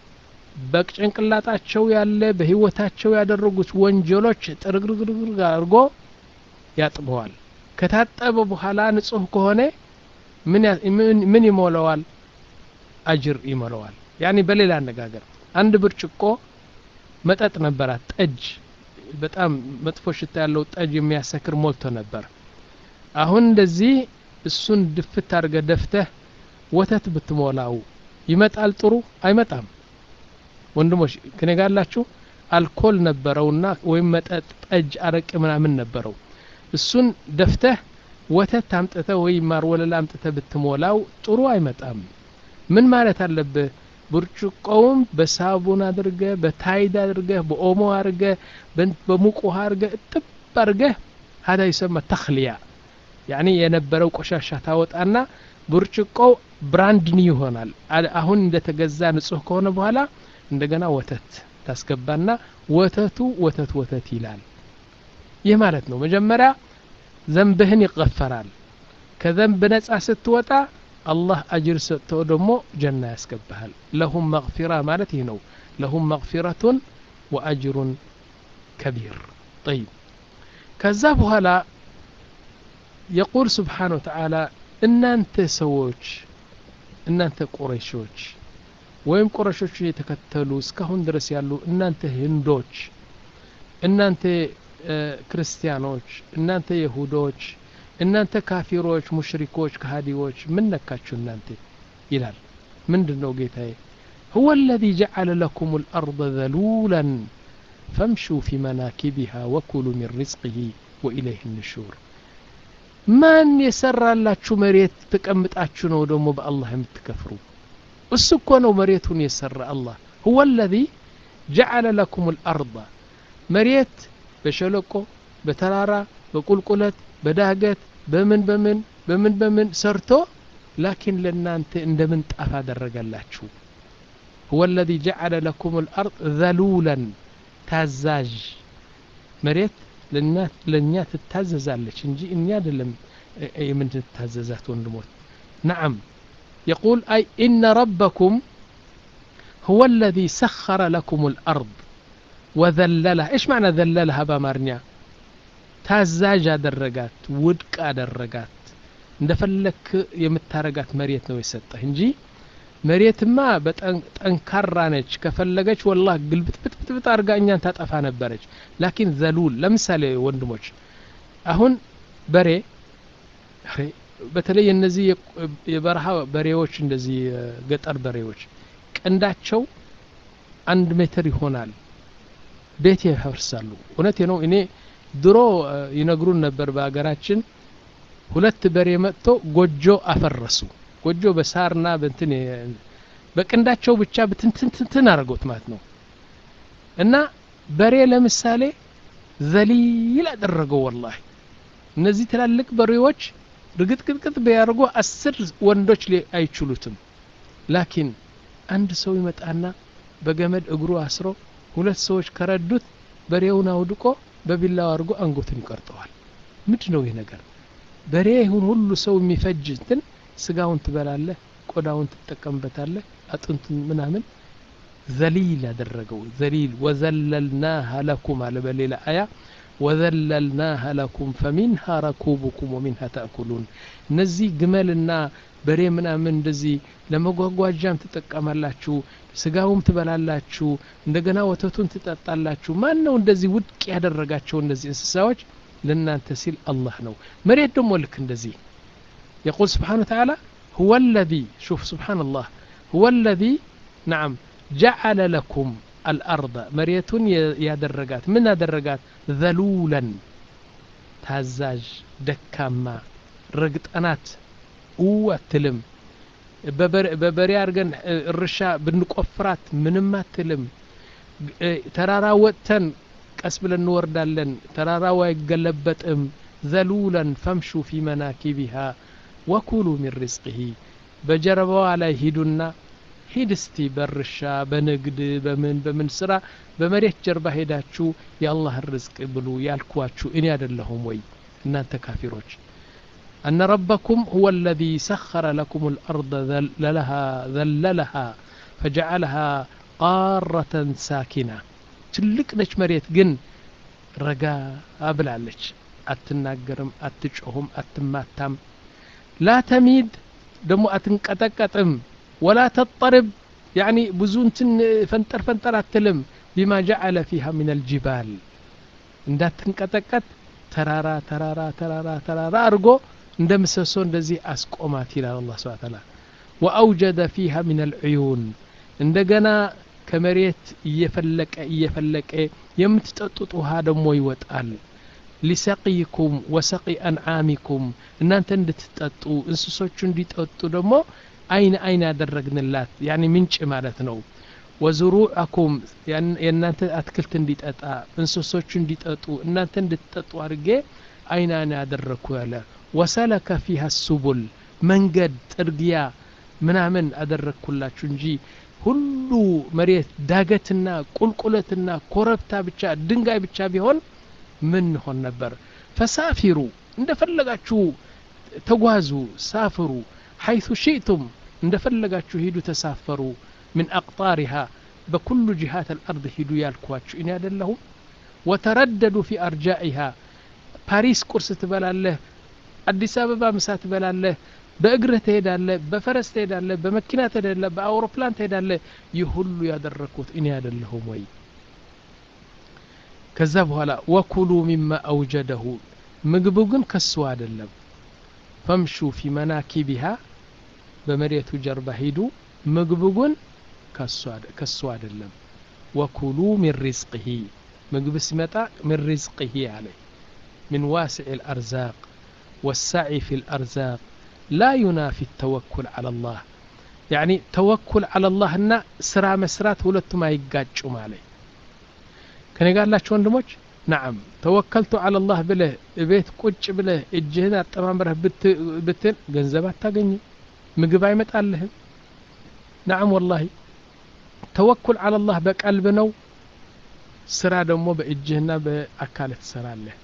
በጭንቅላታቸው ያለ በህይወታቸው ያደረጉት ወንጀሎች ጥርግርግርግ አድርጎ ያጥበዋል ከታጠበ በኋላ ንጹህ ከሆነ ምን ምን ይሞላዋል አጅር ይሞላዋል ያኒ በሌላ አነጋገር አንድ ብርጭቆ መጠጥ ነበራት ጠጅ በጣም መጥፎ ሽታ ያለው ጠጅ የሚያሰክር ሞልቶ ነበር አሁን እንደዚህ እሱን ድፍት አድርገ ደፍተህ ወተት ብትሞላው ይመጣል ጥሩ አይመጣም ወንድሞች ከነጋላችሁ አልኮል ነበረውና ወይም መጠጥ ጠጅ አረቅ ምናምን ነበረው እሱን ደፍተህ ወተት አምጥተህ ወይ ማር ወለላ አምጥተህ ብትሞላው ጥሩ አይመጣም ምን ማለት አለብህ ብርጭቆውን በሳቡን አድርገ በታይድ አድርገ በኦሞ አድርገ በሙቅ ውሃ አድርገ እጥብ አድርገ هذا يسمى تخلية يعني የነበረው ቆሻሻ ታወጣና ብርጭቆው ብራንድ ኒው ይሆናል አሁን እንደተገዛ ንጹህ ከሆነ በኋላ እንደገና ወተት ታስገባና ወተቱ ወተት ወተት ይላል ይህ ማለት ነው መጀመሪያ ዘንብህን ይغفራል ከዘንብ ነፃ ስትወጣ الله أجر ሰጥቶ ደግሞ ጀና ያስገባሃል لهم مغفرة ማለት ይህ ነው لهم مغفرة وأجر كبير طيب ከዛ በኋላ يقول سبحانه وتعالى እናንተ ሰዎች እናንተ ቁረይሾች ወይም ቁረይሾች የተከተሉ እስካሁን ድረስ ያሉ እናንተ ህንዶች እናንተ ክርስቲያኖች እናንተ ይሁዶች እናንተ ካፊሮች ሙሽሪኮች ከሃዲዎች ምን ነካችሁ እናንተ ይላል ምንድነው ጌታዬ هو الذي جعل لكم الأرض ذلولا فامشوا في مناكبها وكلوا من رزقه وإليه النشور ማን የሰራላችሁ መሬት ተቀምጣችሁ ነው ደግሞ በአላህ የምትከፍሩ እሱ እኮ ነው መሬቱን የሰራ አላህ هو الذي جعل لكم الأرض መሬት በሸለቆ በተራራ በቁልቁለት በዳገት በምን በምን በምን በምን ሰርቶ لكن ለናንተ እንደምን ጣፋ አደረጋላችሁ هو الذي جعل لكم الأرض ذلولا ታዛዥ መሬት ለናት ለኛ ትታዘዛለች እንጂ እኛ አይደለም የምን ትታዘዛት ወንድሞች نعم يقول أي إن ربكم هو الذي سخر لكم الأرض وذللها إيش معنى ذللها بامارنيا ታዛዥ አደረጋት ውድቅ አደረጋት እንደፈለክ የምታረጋት መሬት ነው የሰጠህ እንጂ መሬትማ በጠንካራ ነች ከፈለገች والله ግልብጥብጥብጥ አርጋ እኛን ታጠፋ ነበረች لكن ذلول ለምሳሌ ወንድሞች አሁን በሬ በተለይ እነዚህ የበረሃ በሬዎች እንደዚህ ገጠር በሬዎች ቀንዳቸው አንድ ሜትር ይሆናል ቤት ያፈርሳሉ እውነቴ ነው እኔ ድሮ ይነግሩን ነበር በአገራችን ሁለት በሬ መጥቶ ጎጆ አፈረሱ ጎጆ በሳርና በእንትን በቀንዳቸው ብቻ በትንትንትን አርገውት ማለት ነው እና በሬ ለምሳሌ ዘሊል አደረገው والله እነዚህ ትላልቅ በሬዎች ርግጥግጥግጥ ቢያርጉ አስር ወንዶች አይችሉትም لكن አንድ ሰው ይመጣና በገመድ እግሩ አስሮ ሁለት ሰዎች ከረዱት በሬውን አውድቆ በቢላው አርጎ አንጎቱን ይቆርጠዋል ምንድነው ይሄ ነገር በሬ ይሁን ሁሉ ሰው የሚፈጅትን ስጋውን ትበላለህ ቆዳውን ትጠቀምበታለህ አጥንት ምናምን ذليل አደረገው ذليل وذللناها لكم على بليل آية وذللناها لكم فمنها ركوبكم ومنها تأكلون نزي جمالنا በሬ ምናምን እንደዚህ ለመጓጓዣም ተጠቀማላችሁ ስጋውም ትበላላችሁ እንደገና ወተቱን ትጠጣላችሁ ማን ነው እንደዚህ ውድቅ ያደረጋቸው እንደዚህ እንስሳዎች ለናንተ ሲል አላህ ነው መሬት ደግሞ ልክ እንደዚህ يقول سبحانه وتعالى هو الذي شوف سبحان الله هو الذي نعم جعل لكم الأرض مريتون يادرقات من يادرقات ذلولا تهزاج دكاما رقطانات واتلم ببري አርገን እርሻ ብንቆፍራት ምንም አትልም ተራራ ወጥተን ቀስ ብለን እንወርዳለን ተራራው አይገለበጥም ذلولا فامشوا في مناكبها وكلوا من رزقه በጀርባዋ ላይ ሂዱና ሂድስቲ በርሻ በንግድ በምን በምን ስራ በመሬት ጀርባ ሄዳችሁ የአላህ ርዝቅ ብሉ ያልኳችሁ እኔ አይደለሁም ወይ እናንተ ካፊሮች أن ربكم هو الذي سخر لكم الأرض ذللها ذللها فجعلها قارة ساكنة تلك نش مريت جن رجاء أبلعلش أتناجرم أتجهم أتماتم لا تميد دمو أتنكتكتم ولا تضطرب يعني بزونتن فنتر فنتر أتلم بما جعل فيها من الجبال إن تنكتكت ترارا ترارا ترارا ترارا أرجو እንደምሰሶ እንደዚህ አስቆማት ይላል አላህ Subhanahu Wa Ta'ala وأوجد فيها من العيون እንደገና ከመሬት እየፈለቀ እየፈለቀ የምትጠጡት ውሃ ደግሞ ይወጣል لسقيكم وسقي أنعامكم እናንተ እንድትጠጡ እንስሶቹ እንዲጠጡ ደግሞ አይን አይን ያደረግንላት ያኒ ምንጭ ማለት ነው ወዝሩዓኩም የእናንተ አትክልት እንዲጠጣ እንስሶች እንዲጠጡ እናንተ እንድትጠጡ አድርጌ አይን አይን ያደረኩ ያለ ወሰለከ فيها السبل መንገድ ጥርጊያ ምናምን አደረኩላችሁ እንጂ ሁሉ መሬት ዳገትና ቁልቁለትና ኮረብታ ብቻ ድንጋይ ብቻ ቢሆን ምን ሆነ ነበር ፈሳፊሩ እንደፈለጋችሁ ተጓዙ ሳፍሩ حيث شئتم እንደፈለጋችሁ ሄዱ ተሳፈሩ من أقطارها بكل جهات الأرض هدو يالكواتشو إني أدلهم وترددوا في أرجائها باريس كورس تبالله أديس أبابا مسات تبالله بأقرة تهدالله بفرس تهدالله بمكينة تهدالله بأوروبلان تهدالله يهلو يدركوت إني أدلهم وي كذبوا لا وكلوا مما أوجده مقبوغن كسوا أدلهم فامشوا في مناكبها بمرية جربة هدو مقبوغن كسو አይደለም وكلوا من رزقه ምግብ ሲመጣ من رزقه عليه من واسع الأرزاق والسعي في الأرزاق لا ينافي التوكل على الله يعني توكل على الله እና ስራ መስራት ሁለቱም አይጋጩም عليه ከኔ ጋር ያላችሁ ወንድሞች نعم توكلت على الله ብለህ ቤት ቁጭ ብለህ እጅህን አጠማምረህ ብትን ገንዘብ አታገኝም ምግብ አይመጣልህም نعم والله توكل على الله بقلب نو سرا دمو باجهنا باكالت سرا له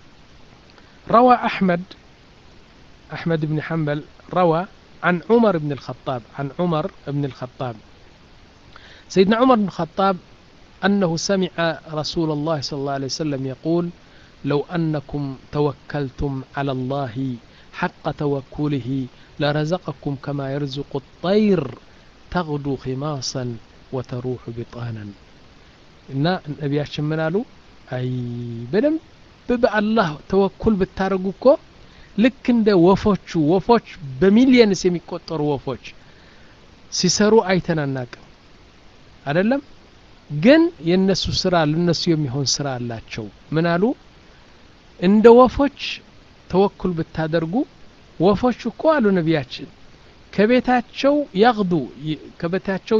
روى احمد احمد بن حنبل روى عن عمر بن الخطاب عن عمر بن الخطاب سيدنا عمر بن الخطاب انه سمع رسول الله صلى الله عليه وسلم يقول لو انكم توكلتم على الله حق توكله لرزقكم كما يرزق الطير تغدو خماصا وتروح بطانا እና ነብያችን ምን አሉ አይ በደም በአላህ ተወኩል ብታረጉ እኮ ልክ እንደ ወፎቹ ወፎች በሚሊየንስ የሚቆጠሩ ወፎች ሲሰሩ አይተናናቅም አይደለም ግን የነሱ ስራ ለነሱ የሚሆን ስራ አላቸው ምን አሉ እንደ ወፎች ተወኩል ብታደርጉ ወፎች እኮ አሉ ነብያችን ከቤታቸው ያግዱ ከቤታቸው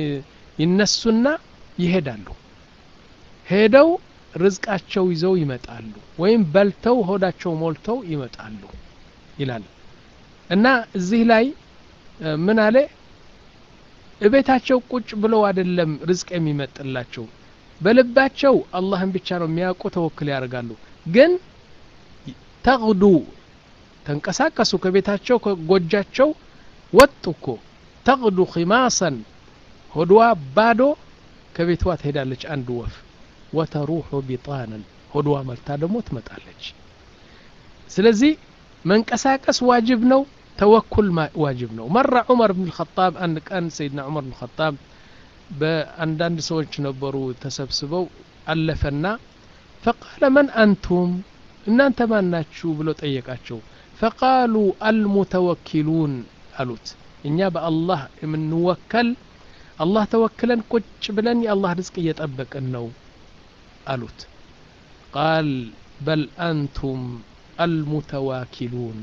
ይነሱና ይሄዳሉ ሄደው ርዝቃቸው ይዘው ይመጣሉ ወይም በልተው ሆዳቸው ሞልተው ይመጣሉ ይላል እና እዚህ ላይ ምን አለ እቤታቸው ቁጭ ብለው አይደለም ርዝቅ የሚመጥላቸው በልባቸው አላህን ብቻ ነው የሚያውቁ ተወክል ያደርጋሉ ግን ተግዱ ተንቀሳቀሱ ከቤታቸው ከጎጃቸው ወጥኩ ተግዱ ኺማሰን ሆድዋ ባዶ ከቤቷ ትሄዳለች አንድ ወፍ وتروح بطانا ሆድዋ መልታ ደሞ ትመጣለች ስለዚህ መንቀሳቀስ ዋጅብ ነው توكل واجب ነው مر عمر بن الخطاب ان كان سيدنا عمر بن الخطاب በአንዳንድ ሰዎች ነበሩ ተሰብስበው አለፈና فقال من انتم እናንተ ማን ናችሁ ብሎ ጠየቃቸው فقالوا المتوكلون قالوا እኛ በአላህ የምንወከል الله توكلن ቁጭ ብለን የአላህ ርዝቅ እየጠበቅን ነው قالوا قال بل أنتم المتواكلون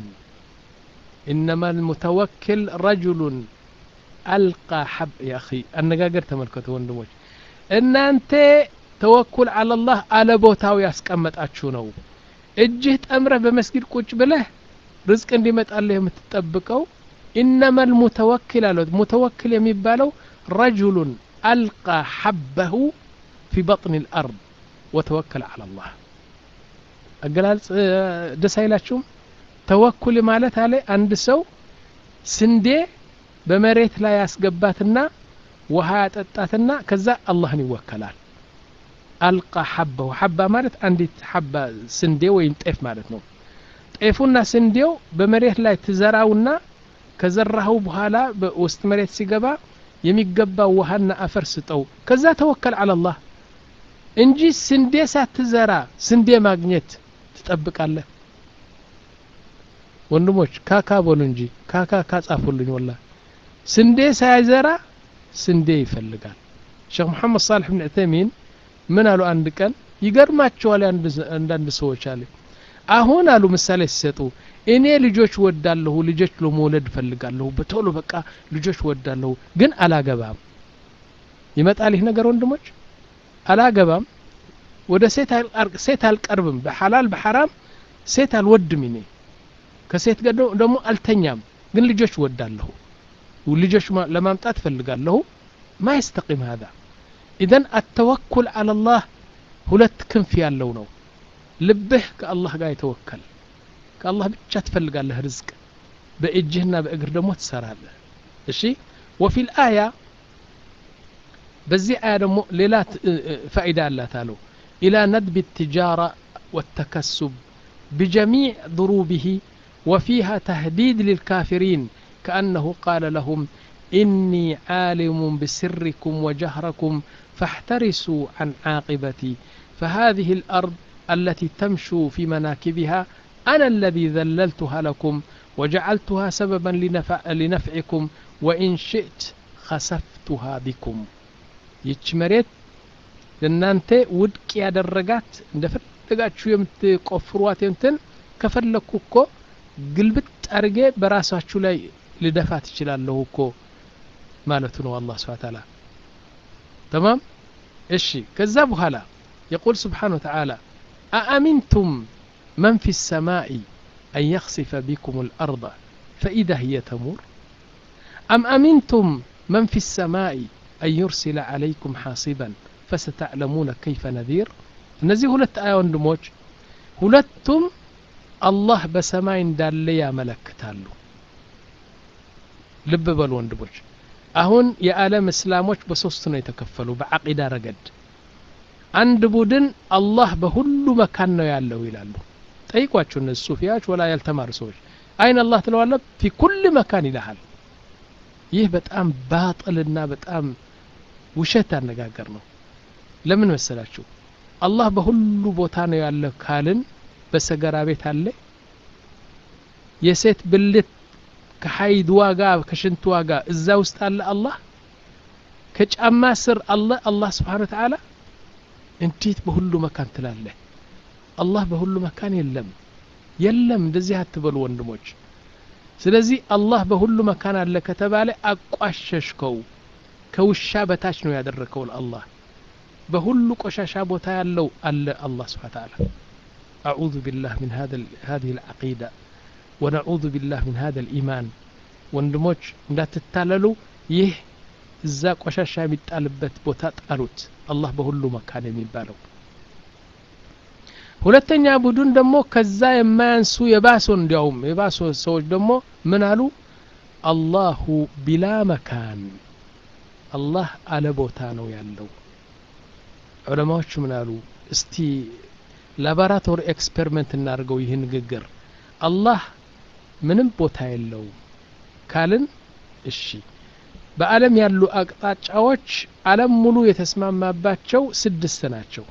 إنما المتوكل رجل ألقى حب يا أخي النجاجر تملكته وندموش إن أنت توكل على الله على بوتاو يسكمت أتشونو اجهت أمره بمسجد كوش بله رزق عندي متقاله متطبقو إنما المتوكل على متوكل يميبالو رجل ألقى حبه في بطن الأرض وتوكل على الله أقلال دسايلاتشوم توكل مالت عليه عند سو سندي بمريت لا يسقباتنا وهات التاتنا كذا الله يوكلال ألقى حبه حبة مالت عندي حبة سندي وينطيف مالتنا طيفونا سنديو بمريت لا تزرعونا كزرعه بحالا بوسط مريت سيقبا يميقبا وهانا أفرستو كذا توكل على الله እንጂ ስንዴ ሳትዘራ ስንዴ ማግኘት ትጠብቃለህ ወንድሞች ካካ በሉ እንጂ ካካ ካጻፉልኝ والله ስንዴ ሳይዘራ ስንዴ ይፈልጋል ሼክ መሐመድ صالح بن عثيمين ምን አሉ አንድ ቀን ይገርማቸዋል አንዳንድ ሰዎች አለ አሁን አሉ ምሳሌ ሲሰጡ እኔ ልጆች ወዳለሁ ልጆች ለመውለድ ፈልጋለሁ በቶሎ በቃ ልጆች ወዳለሁ ግን አላገባም ይመጣል ይህ ነገር ወንድሞች አላገባም ወደ ሴት ሴት አልቀርብም በሐላል በሐራም ሴት አልወድም እኔ ከሴት ጋር ደግሞ አልተኛም ግን ልጆች ወዳለሁ ولجش لما امطات فلقالله ما يستقيم هذا اذا التوكل على الله ሁለት ክንፍ ያለው ነው ልብህ ከአላህ ጋር ይተወከል ከአላህ ብቻ ትፈልጋለህ ርዝቅ በእጅህና በእግር ደግሞ ትሰራለህ እሺ وفي الآية በዚህ አያ ደግሞ ሌላ ፋይዳ አላት አለው الى ندب التجارة والتكسب بجميع ضروبه وفيها تهديد للكافرين كأنه قال لهم إني عالم بسركم وجهركم فاحترسوا عن عاقبتي فهذه الأرض التي تمشوا في مناكبها أنا الذي ذللتها لكم وجعلتها سببا لنفع لنفعكم وإن شئت خسفتها بكم يتشمريت لأنت ودك يا درجات እንደፈለጋችሁ شو የምትቆፍሯት እንትን ከፈለኩኮ ግልብጥ አርጌ በራሳችሁ ላይ لدفات ይችላልው እኮ ማለት ነው አላህ Subhanahu Wa Ta'ala تمام እሺ ከዛ በኋላ يقول سبحانه وتعالى أأمنتم من في السماء أن يخسف بكم الأرض فإذا هي تمور أم أمنتم من في السماء أن يرسل عليكم حاصبا فستعلمون كيف نذير እነዚህ ሁለት አያ ወንድሞች ሁለቱም አላህ በሰማይ እንዳለ ያመለክታሉ ልብ በሉ ወንድሞች አሁን የዓለም እስላሞች በሶስት ነው የተከፈሉ በአቂዳ ረገድ አንድ ቡድን አላህ በሁሉ መካን ነው ያለው ይላሉ ጠይቋቸው እነሱ ሱፊያዎች ወላ ያልተማሩ ሰዎች አይን አላህ ተለዋለ في كل مكان ይላል ይህ በጣም ባጥልና በጣም ውሸት አነጋገር ነው ለምን መሰላችሁ አላህ በሁሉ ቦታ ነው ያለው ካልን በሰገራ ቤት አለ የሴት ብልት ከሐይድ ዋጋ ከሽንት ዋጋ እዛ ውስጥ አለ አላህ ከጫማ ስር አለ አላህ Subhanahu Wa Ta'ala እንዴት በሁሉ መካን ትላለ አላህ በሁሉ መካን የለም የለም እንደዚህ አትበሉ ወንድሞች ስለዚህ አላህ በሁሉ መካን አለ ከተባለ አቋሸሽከው ከውሻ በታች ነው ያደረከው አላህ በሁሉ ቆሻሻ ቦታ ያለው አለ አላህ Subhanahu Wa Ta'ala أعوذ بالله من هذا هذه العقيدة ونعوذ بالله من هذا الإيمان ወንድሞች እንዳትታለሉ ይህ እዛ ቆሻሻ የሚጣልበት ቦታ ጣሉት አላህ በሁሉ መካን የሚባለው ሁለተኛ ቡድን ደግሞ ከዛ የማያንሱ የባሶ እንዲያውም የባሶ ሰዎች ደግሞ ምን አሉ አላሁ ቢላ መካን አላህ አለ ቦታ ነው ያለው ዑለማዎች ምን አሉ እስቲ ላቦራቶሪ ኤክስፐሪመንት እናርገው ይህን ንግግር አላህ ምንም ቦታ የለው ካልን እሺ በአለም ያሉ አቅጣጫዎች ዓለም ሙሉ የተስማማባቸው ስድስት ናቸው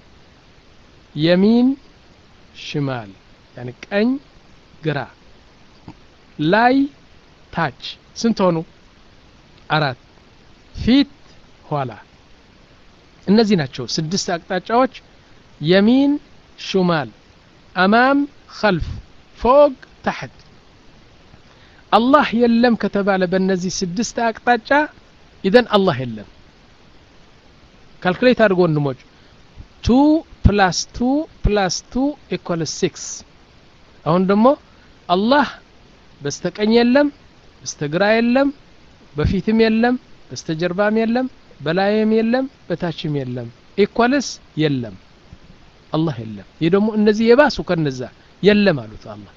የሚን ሽማል يعني ቀኝ ግራ ላይ ታች ስንት ሆኑ አራት ፊት ኋላ እነዚህ ናቸው ስድስት አቅጣጫዎች የሚን ሽማል አማም خلف فوق تحت الله يلم كتباله በእነዚህ ስድስት አቅጣጫ ኢደን አላህ የለም ካልኩሌት አድርጎ ወንድሞች two plus two plus two equals six አሁን ደግሞ አላህ በስተቀኝ የለም በስተግራ የለም በፊትም የለም በስተጀርባም የለም በላይም የለም በታችም የለም ኢኳልስ የለም አላህ የለም ይሄ ደግሞ እነዚህ የባሱ ከነዛ የለም አሉት አላህ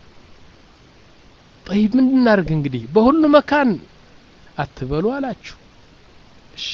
طيب ምን እናርግ እንግዲህ በሁሉ መካን አትበሉ አላችሁ እሺ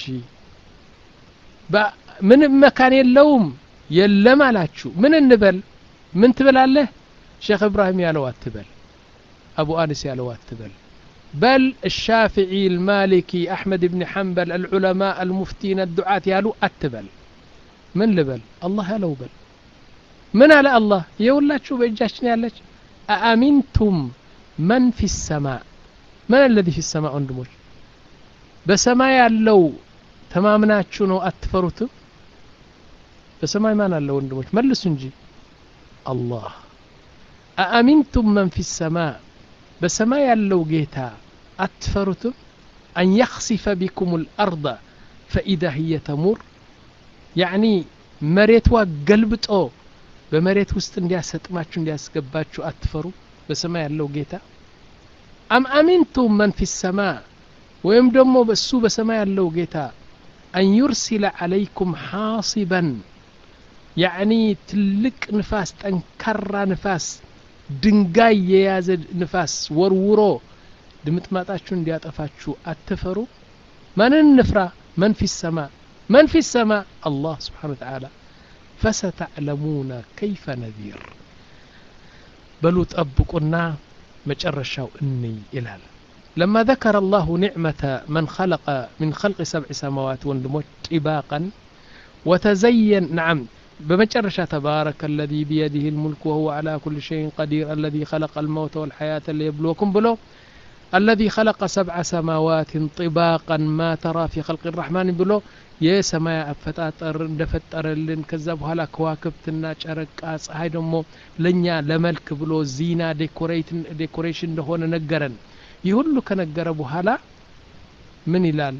ምን መካን የለውም የለም አላችሁ ምን እንበል ምን ትበላለህ ሼክ ኢብራሂም ያለው አትበል አቡ አንስ ያለው አትበል بل الشافعي المالكي أحمد بن حنبل العلماء المفتين الدعاة يالو أتبل من لبل الله يالو بل من على الله يقول شو بيجاشني عليك أأمنتم من في السماء من الذي في السماء عندموش بسماء يالو تمامنا شنو أتفرتم بسماء ما نالو عندموش ملسنجي الله أأمنتم من في السماء بسماء ያለው ጌታ አትፈሩትም أن يخسف بكم الأرض فإذا هي تمور يعني መሬቷ ገልብጦ በመሬት ውስጥ እንዲያሰጥማችሁ እንዲያስገባችሁ አትፈሩ በሰማይ ያለው ጌታ أم أمنتم من في السماء ወይም ደግሞ በሱ በሰማይ ያለው ጌታ أن يرسل عليكم حاصبا يعني ትልቅ ንፋስ ጠንካራ ንፋስ ድንጋይ የያዘ ንፋስ ወርውሮ ድምጥማጣችሁ እንዲያጠፋችሁ አትፈሩ ማንን ንፍራ من في السماء من في السماء الله سبحانه وتعالى فستعلمون كيف نذير بلو تأبقنا مجرشاو إني إلال لما ذكر الله نعمة من خلق من خلق سبع سماوات وندموت طباقا وتزين نعم بمجرشا تبارك الذي بيده الملك وهو على كل شيء قدير الذي خلق الموت والحياة ليبلوكم بلو الذي خلق سبع سماوات طباقا ما ترى في خلق الرحمن بلو يا سماء فتاطر እንደፈጠረልን ከዛ በኋላ ከዋክብትና ጨረቃ ፀሐይ ደግሞ ለኛ ለመልክ ብሎ ዚና ዴኮሬሽን ዴኮሬሽን እንደሆነ ነገረን ይሁሉ ከነገረ በኋላ ምን ይላል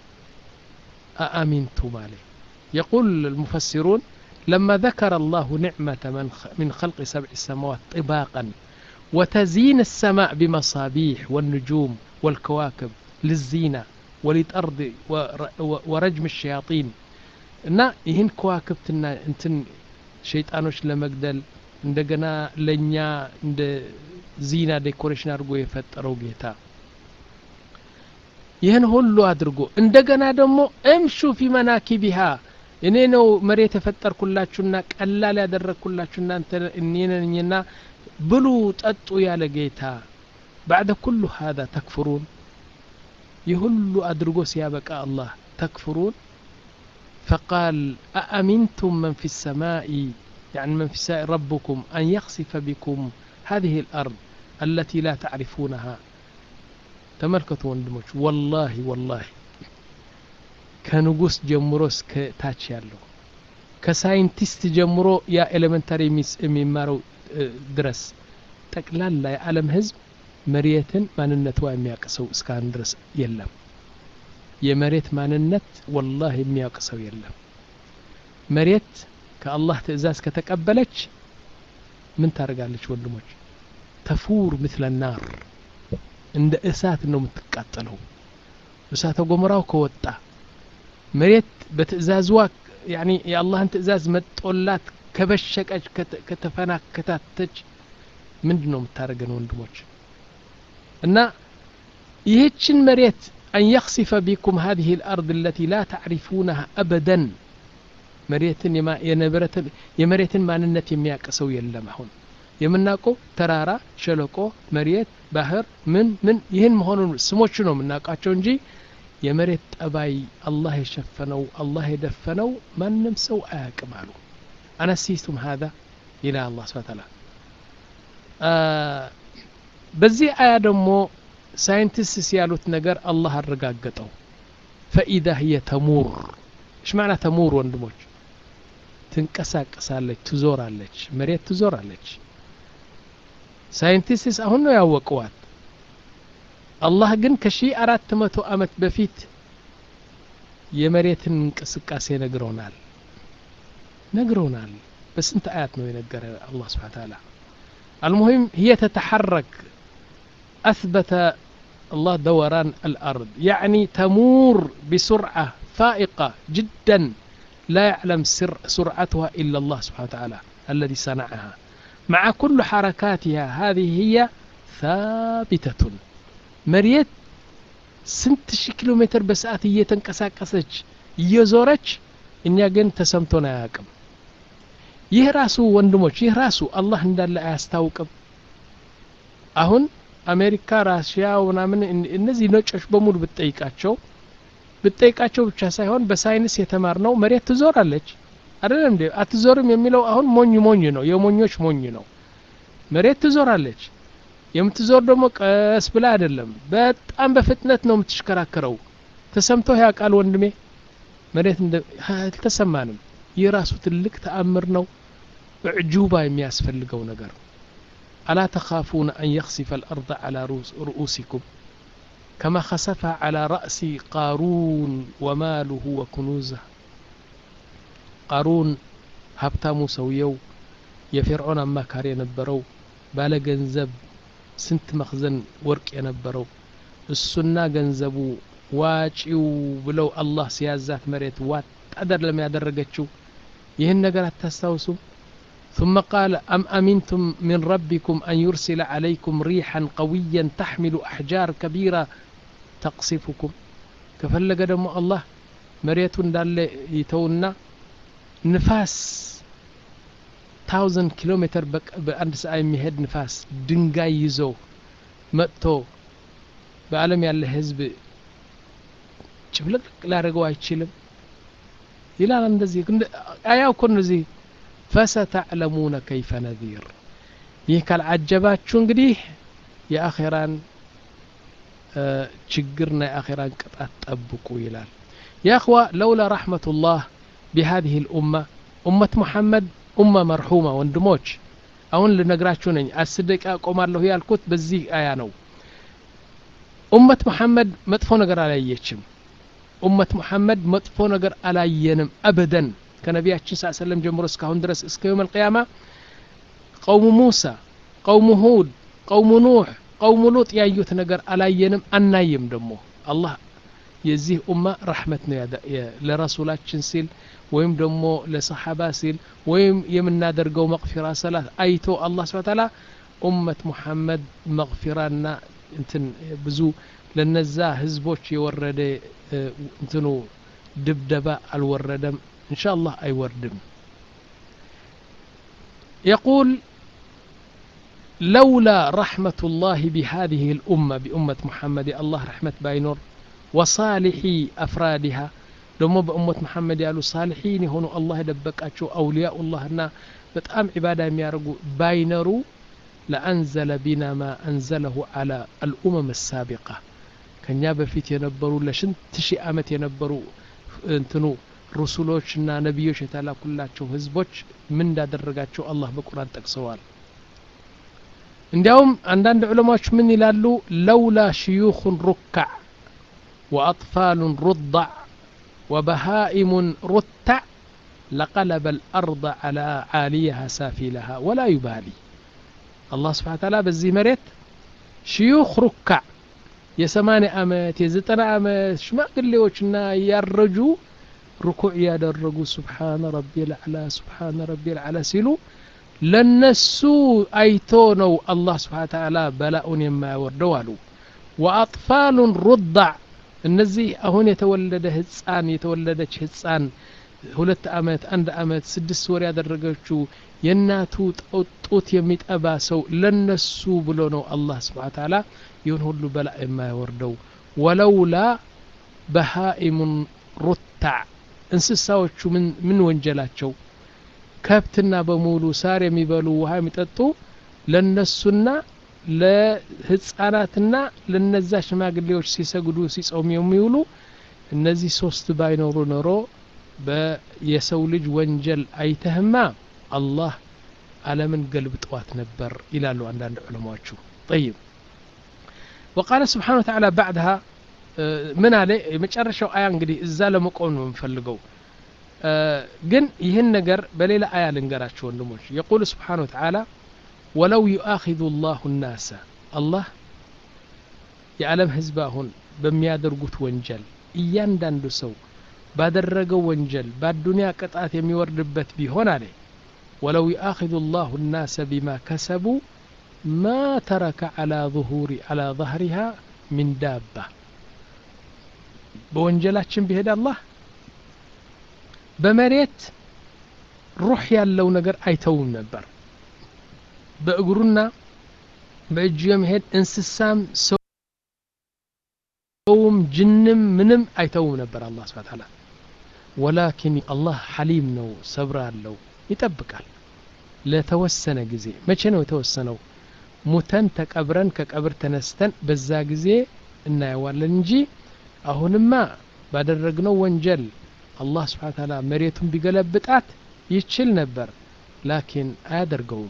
أأمنتم عليه يقول المفسرون لما ذكر الله نعمة من من خلق سبع سماوات طباقا وتزيين السماء بمصابيح والنجوم والكواكب للزينة وللأرض ورجم الشياطين እና ይህን ከዋክብትና እንትን ሸይጣኖች ለመግደል እንደገና ለኛ እንደ ዚና ዴኮሬሽን አድርጎ የፈጠረው ጌታ ይህን ሁሉ አድርጎ እንደገና ደግሞ እምሹ في مناكبها እኔ ነው መሬት የፈጠርኩላችሁና ቀላል ያደረኩላችሁና እኔ ነኝና ብሉ ጠጡ ያለ ጌታ بعد كل هذا تكفرون يهل أدرجو سيابك الله تكفرون فقال أأمنتم من في السماء يعني من في السماء ربكم أن يخسف بكم هذه الأرض التي لا تعرفونها تملكتوا وندمج والله والله كنقص جمروس كتاتش يالو كساينتست جمرو يا إلمنتري ميس ميمارو درس تقلال لا يعلم هزب مريتن ማንነቷ የሚያቀሰው እስካን ድረስ የለም የመሬት ማንነት والله የሚያቀሰው የለም መሬት ከአላህ ትእዛዝ ከተቀበለች ምን ታርጋለች ወንድሞች ተፉር مثل النار እንደ እሳት ነው የምትቃጠለው እሳተ ገሞራው ከወጣ መሬት በትእዛዝዋ يعني የአላህን ትእዛዝ መጥቶላት ከበሸቀች ከተፈናከታተች ምንድነው የምታረገው ወንድሞች እና ይህችን መሬት أن يخسف بكم هذه الأرض التي لا تعرفونها أبدا مريتن يما ينبرتن يمريتن ማንነት የሚያቀሰው የለም አሁን የምናውቀው ተራራ ሸለቆ መሬት ባህር ምን ምን ይህን መሆኑን ስሞች ነው የምናውቃቸው እንጂ የመሬት ጠባይ አላህ የሸፈነው አላህ የደፈነው ማንም ሰው አያውቅም አሉ أنسيتم هذا إلى الله سبحانه وتعالى በዚህ አያ ደግሞ ሳይንቲስት ያሉት ነገር አላህ አረጋገጠው فإذا هي تمور ايش معنى تمور ወንድሞች ትንቀሳቀሳለች ትዞራለች መሬት ትዞራለች ሳይንቲስት አሁን ነው ያወቀዋት አላህ ግን ከ1400 አመት በፊት የመሬትን እንቅስቃሴ ነግሮናል ነግሮናል በስንት አያት ነው የነገረ አላህ Subhanahu Wa Ta'ala المهم هي تتحرك أثبت الله دوران الأرض يعني تمور بسرعة فائقة جدا لا يعلم سر سرعتها إلا الله سبحانه وتعالى الذي صنعها مع كل حركاتها هذه هي ثابتة مريت سنت كيلومتر بساعة هي تنقساقسج يزورج إن يجن تسمتنا ياكم يهراسو وندموش يهراسو الله እንዳለ አያስታውቅም አሁን አሜሪካ ራሽያ ወናምን እነዚህ ነጮች በሙሉ ብትጠይቃቸው ብትጠይቃቸው ብቻ ሳይሆን በሳይንስ የተማርነው መሬት ትዞራለች አይደል እንዴ አትዞርም የሚለው አሁን ሞኝ ሞኝ ነው የሞኞች ሞኝ ነው መሬት ትዞራለች የምትዞር ደግሞ ቀስ ብላ አይደለም በጣም በፍጥነት ነው የምትሽከራከረው ተሰምቶ ያቃል ወንድሜ መሬት እንደ ተሰማንም የራሱ ትልቅ ተአምር ነው እዕጁባ የሚያስፈልገው ነገር ألا تخافون أن يخسف الأرض على رؤوسكم كما خسفها على رأس قارون وماله وكنوزه قارون هبتامو سويو يفرعون أما كاري نبرو بالا جنزب سنت مخزن ورق ينبرو السنة جنزبو واجيو بلو الله سيازات مريت وات قدر لما يدرجتشو يهن نقرأت تستوسو ثم قال أم أمنتم من ربكم أن يرسل عليكم ريحا قويا تحمل أحجار كبيرة تقصفكم كفلق دم الله مريت دال يتونا نفاس تاوزن كيلومتر بأند ساعة ميهد نفاس دنجاي يزو متو بعالم يالله حزب شبلك لا رجوا يتشلم إلى أن ندزي أياو كن نزي فستعلمون كيف نذير يكال عجبات شو انقديه يا أخيران تشجرنا يا أخيران قطعت أبقوا يلال يا أخوة لولا رحمة الله بهذه الأمة أمة محمد أمة مرحومة واندموج أون لنقراتشو نين السدك أقوم الله هي الكت بزي آيانو أمة محمد مطفو نقر على يتشم أمة محمد مطفو نقر على ينم أبدا كنبياتشي صلى الله عليه وسلم جمهور اسكهون درس اسك يوم القيامة قوم موسى قوم هود قوم نوح قوم لوط يايوت نقر على ينم أنايم دمو الله يزيه أمة رحمتنا يا لرسولاتشن سيل ويم دمو لصحابة سيل ويم يمنا درقو مغفرة صلاة أيتو الله سبحانه وتعالى أمة محمد مغفرانا انتن بزو لنزا هزبوش يورد انتنو دبدبا الوردم إن شاء الله أي وردم يقول لولا رحمة الله بهذه الأمة بأمة محمد الله رحمة باينور وصالحي أفرادها لما بأمة محمد قالوا صالحين هون الله يدبك أشو أولياء الله هنا بتأم عبادة يارجو باينرو لأنزل بنا ما أنزله على الأمم السابقة كان يابا فيت ينبروا لشن تشي آمت ينبروا انتنو رسولوشنا نبيوش يتعالى كلاتشو هزبوش من دا درقاتشو الله بقرآن تقصوال انديهم عندنا علماء من يلالو لولا شيوخ ركع وأطفال رضع وبهائم رتع لقلب الأرض على عاليها سافلها ولا يبالي الله سبحانه وتعالى بزي مريت شيوخ ركع يسماني أمت يزتنا أمت شما قل وشنا يرجو ركوع يادرجو سبحان ربي الأعلى سبحان ربي الأعلى سيلو لنسو أيتونو الله سبحانه وتعالى بلاء يما وردوالو وأطفال رضع النزي أهون يتولد هتسان يتولدش هتسان ሁለት አመት አንድ አመት ስድስት ወር ያደረገችው የናቱ ጦት የሚጠባ ሰው ለነሱ ብሎ ነው አላህ Subhanahu Ta'ala ይሁን ሁሉ በላ የማይወርደው ወለውላ በሃኢም ሩታ እንስሳዎቹ ምን ምን ወንጀላቸው ከብትና በሙሉ ሳር የሚበሉ ውሃ የሚጠጡ ለነሱና ለህፃናትና ለነዛ ሽማግሌዎች ሲሰግዱ ሲጾሙ የሚውሉ እነዚህ ሶስት ባይኖሩ ኖሮ በየሰው ልጅ ወንጀል አይተህማ አላህ ዓለምን ገልብጧት ነበር ይላሉ አንዳንድ ዑለማዎቹ طيب وقال سبحانه وتعالى بعدها من عليه የመጨረሻው አያ እንግዲህ እዛ ለመቆም ነው የምፈልገው ግን ይሄን ነገር በሌላ አያ ልንገራችሁ ወንድሞች يقول سبحانه وتعالى ولو يؤاخذ الله الناس الله የዓለም ህዝብ አሁን በሚያደርጉት ወንጀል እያንዳንዱ ሰው ባደረገው ወንጀል በአዱንያ ቅጣት የሚወርድበት ቢሆን አለ ولو يؤاخذ الله الناس بما كسبوا ما ترك على ظهور على ظهرها من دابة بوንጀላችን ቢሄድ አላህ በመሬት ሩህ ያለው ነገር አይተውም ነበር በእግሩና በእጁ የሚሄድ እንስሳም ሰውም ጅንም ምንም አይተውም ነበር አላህ Subhanahu Wa Ta'ala ولكن الله حليم ነው ሰብር አለው ይጠብቃል ለተወሰነ ጊዜ መቼ ነው የተወሰነው ሙተን ተቀብረን ከቀብር ተነስተን በዛ ጊዜ እናየዋለን እንጂ አሁንማ ባደረግነው ወንጀል አላህ Subhanahu Wa Ta'ala መሬቱን ቢገለብጣት ይችል ነበር ላኪን አያደርገውም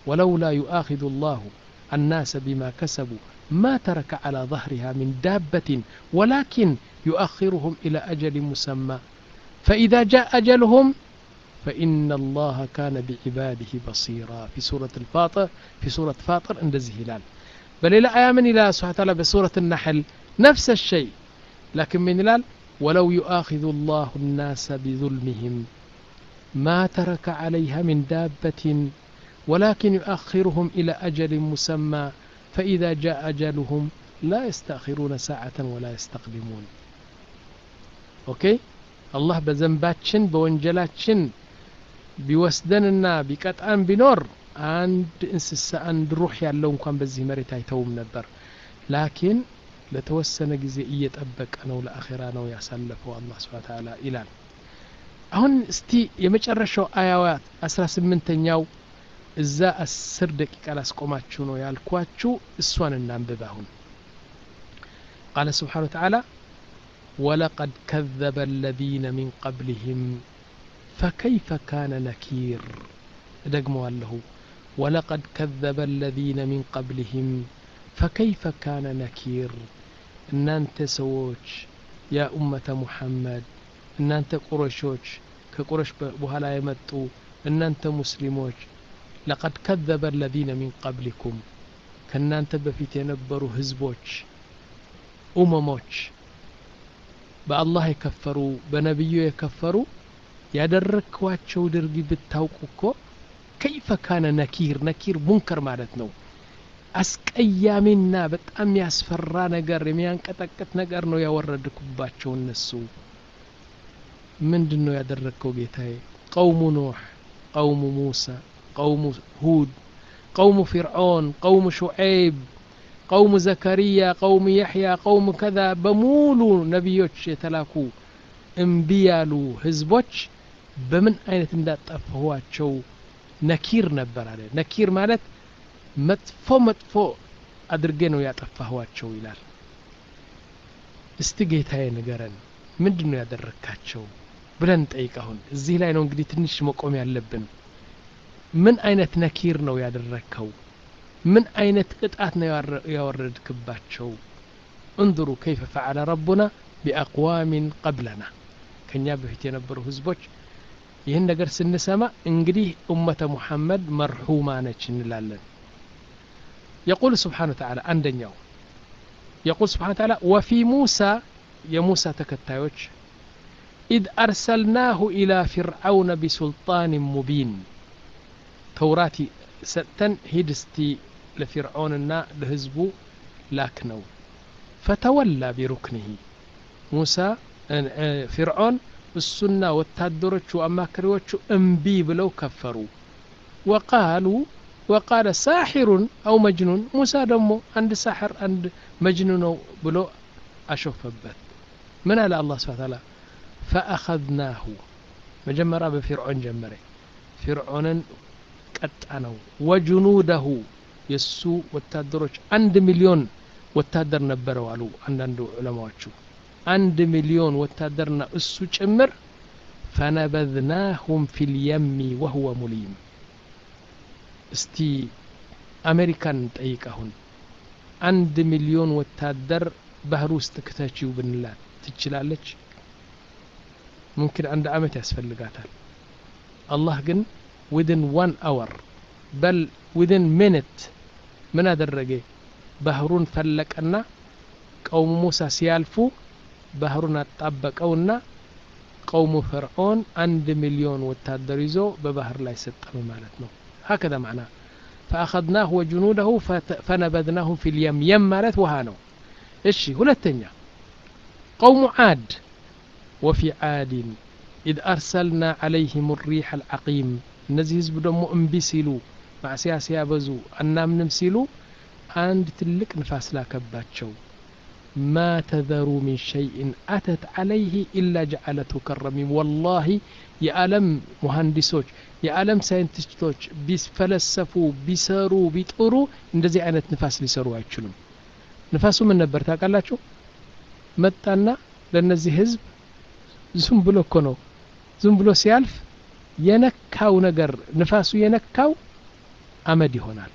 ولولا يؤاخذ الله الناس بما كسبوا ما ترك على ظهرها من دابة ولكن يؤخرهم إلى أجل مسمى فإذا جاء أجلهم فإن الله كان بعباده بصيرا في سورة الفاطر في سورة فاطر اندزه هلال بل إلى آية من الله سبحانه وتعالى بسورة النحل نفس الشيء لكن من هلال ولو يؤاخذ الله الناس بظلمهم ما ترك عليها من دابة ولكن يؤخرهم إلى أجل مسمى فإذا جاء أجلهم لا يستأخرون ساعة ولا يستقدمون أوكي الله بذنباتشن بونجلاتشن بيوسدننا بقطعن بنور عند انسس عند روح ያለው እንኳን በዚህ መሬት አይተውም ነበር ላኪን ለተወሰነ ጊዜ እየጠበቀ ነው ለአኺራ ነው ያሳለፈው አላህ Subhanahu Wa Ta'ala ይላል አሁን እስቲ የመጨረሻው አያዋት አስራ ስምንተኛው እዛ አስር ደቂቃ ላስቆማችሁ ነው ያልኳችሁ እሷን እናንብብ አሁን قال سبحانه وتعالى ولقد كذب الذين من قبلهم فكيف كان نكير دقموا له ولقد كذب الذين من قبلهم فكيف كان نكير ان انت سووش يا أمة محمد ان انت قريشوش كقريش بهلا يمطوا ان انت مسلموش لقد كذب الذين من قبلكم كان انت بفيت ينبروا حزبوش أمموش بالله يكفروا بنبيه يكفروا ያደረኳቸው ድርጊት ብታውቁ እኮ كيف كان نكير نكير منكر ማለት ነው አስቀያሚና በጣም ያስፈራ ነገር የሚያንቀጠቅጥ ነገር ነው ያወረድኩባቸው እነሱ ምንድነው ያደረከው ጌታዬ قوم نوح قوم موسى قوم هود قوم فرعون قوم شعيب قوم زكريا قوم يحيى قوم كذا بمولو نبيوች የተላኩ እንቢያሉ ህዝቦች በምን አይነት እንዳጠፋዋቸው ነኪር ነበር አለ ነኪር ማለት መጥፎ መጥፎ አድርጌ ነው ያጠፋዋቸው ይላል እስቲ ጌታዬ ንገረን ምንድነው ያደረካቸው ብለን ጠይቀውን እዚህ ላይ ነው እንግዲህ ትንሽ መቆም ያለብን ምን አይነት ነኪር ነው ያደረከው ምን አይነት ቅጣት ነው ያወረድክባቸው انظروا كيف فعل ربنا بأقوام قبلنا ከኛ በፊት የነበሩ ህዝቦች ይህን ነገር ስንሰማ እንግዲህ ኡመተ ሙሐመድ መርሁማ ነች እንላለን يقول سبحانه وتعالى አንደኛው يقول سبحانه وتعالى وفي موسى يا موسى ተከታዮች إذ أرسلناه إلى فرعون بسلطان مبين توراتي ستن هدستي لفرعوننا لهزبو لكنو فتولى بركنه موسى فرعون السنة والتادرج وأماكريوش انبي بلو كفروا وقالوا وقال ساحر أو مجنون موسى دمو عند ساحر عند مجنون بلو أشوف بث من على الله سبحانه وتعالى فأخذناه مجمرة بفرعون جمري فرعون قطعنو وجنوده يسو والتادرج عند مليون والتادر نبروا علو عند علماء عند مليون وتادرنا اسو ጭምር فنبذناهم في اليم وهو مليم እስቲ አሜሪካን ጠይቀሁን አንድ ሚሊዮን ወታደር ባህር ውስጥ ከተቺው ብንላት ትችላለች ممكن عند አመት ያስፈልጋታል አላህ ግን within one hour بل within minute ምን አደረገ ባህሩን ፈለቀና ቀውሙ ሙሳ ሲያልፉ ባህሩን አጣበቀውና ቀውሙ ፈርዖን አንድ ሚሊዮን ወታደር ይዞ በባህር ላይ ሰጠመ ማለት ነው هكذا معناه فأخذناه وجنوده فنبذناهم في اليم يم مالت وهانو إيشي ሁለተኛ قوم عاد وفي عاد إذ أرسلنا عليهم الريح العقيم እነዚህ ህዝብ ደግሞ እምቢ ሲሉ ማዕሲያ ሲያበዙ አናምንም ሲሉ አንድ ትልቅ ንፋስ ላከባቸው ما تذروا من شيء أتت عليه إلا جعلته كالرميم والله يا عالم مهندسوች የዓለም ሳይንቲስቶች ቢፈለሰፉ ቢሰሩ ቢጥሩ እንደዚህ አይነት ንፋስ ሊሰሩ አይችሉም ንፋሱ ምን ነበር ታውቃላችሁ መጣና ለነዚህ ህዝብ ዝም ብሎ እኮ ነው ዝም ብሎ ሲያልፍ የነካው ነገር ንፋሱ የነካው አመድ ይሆናል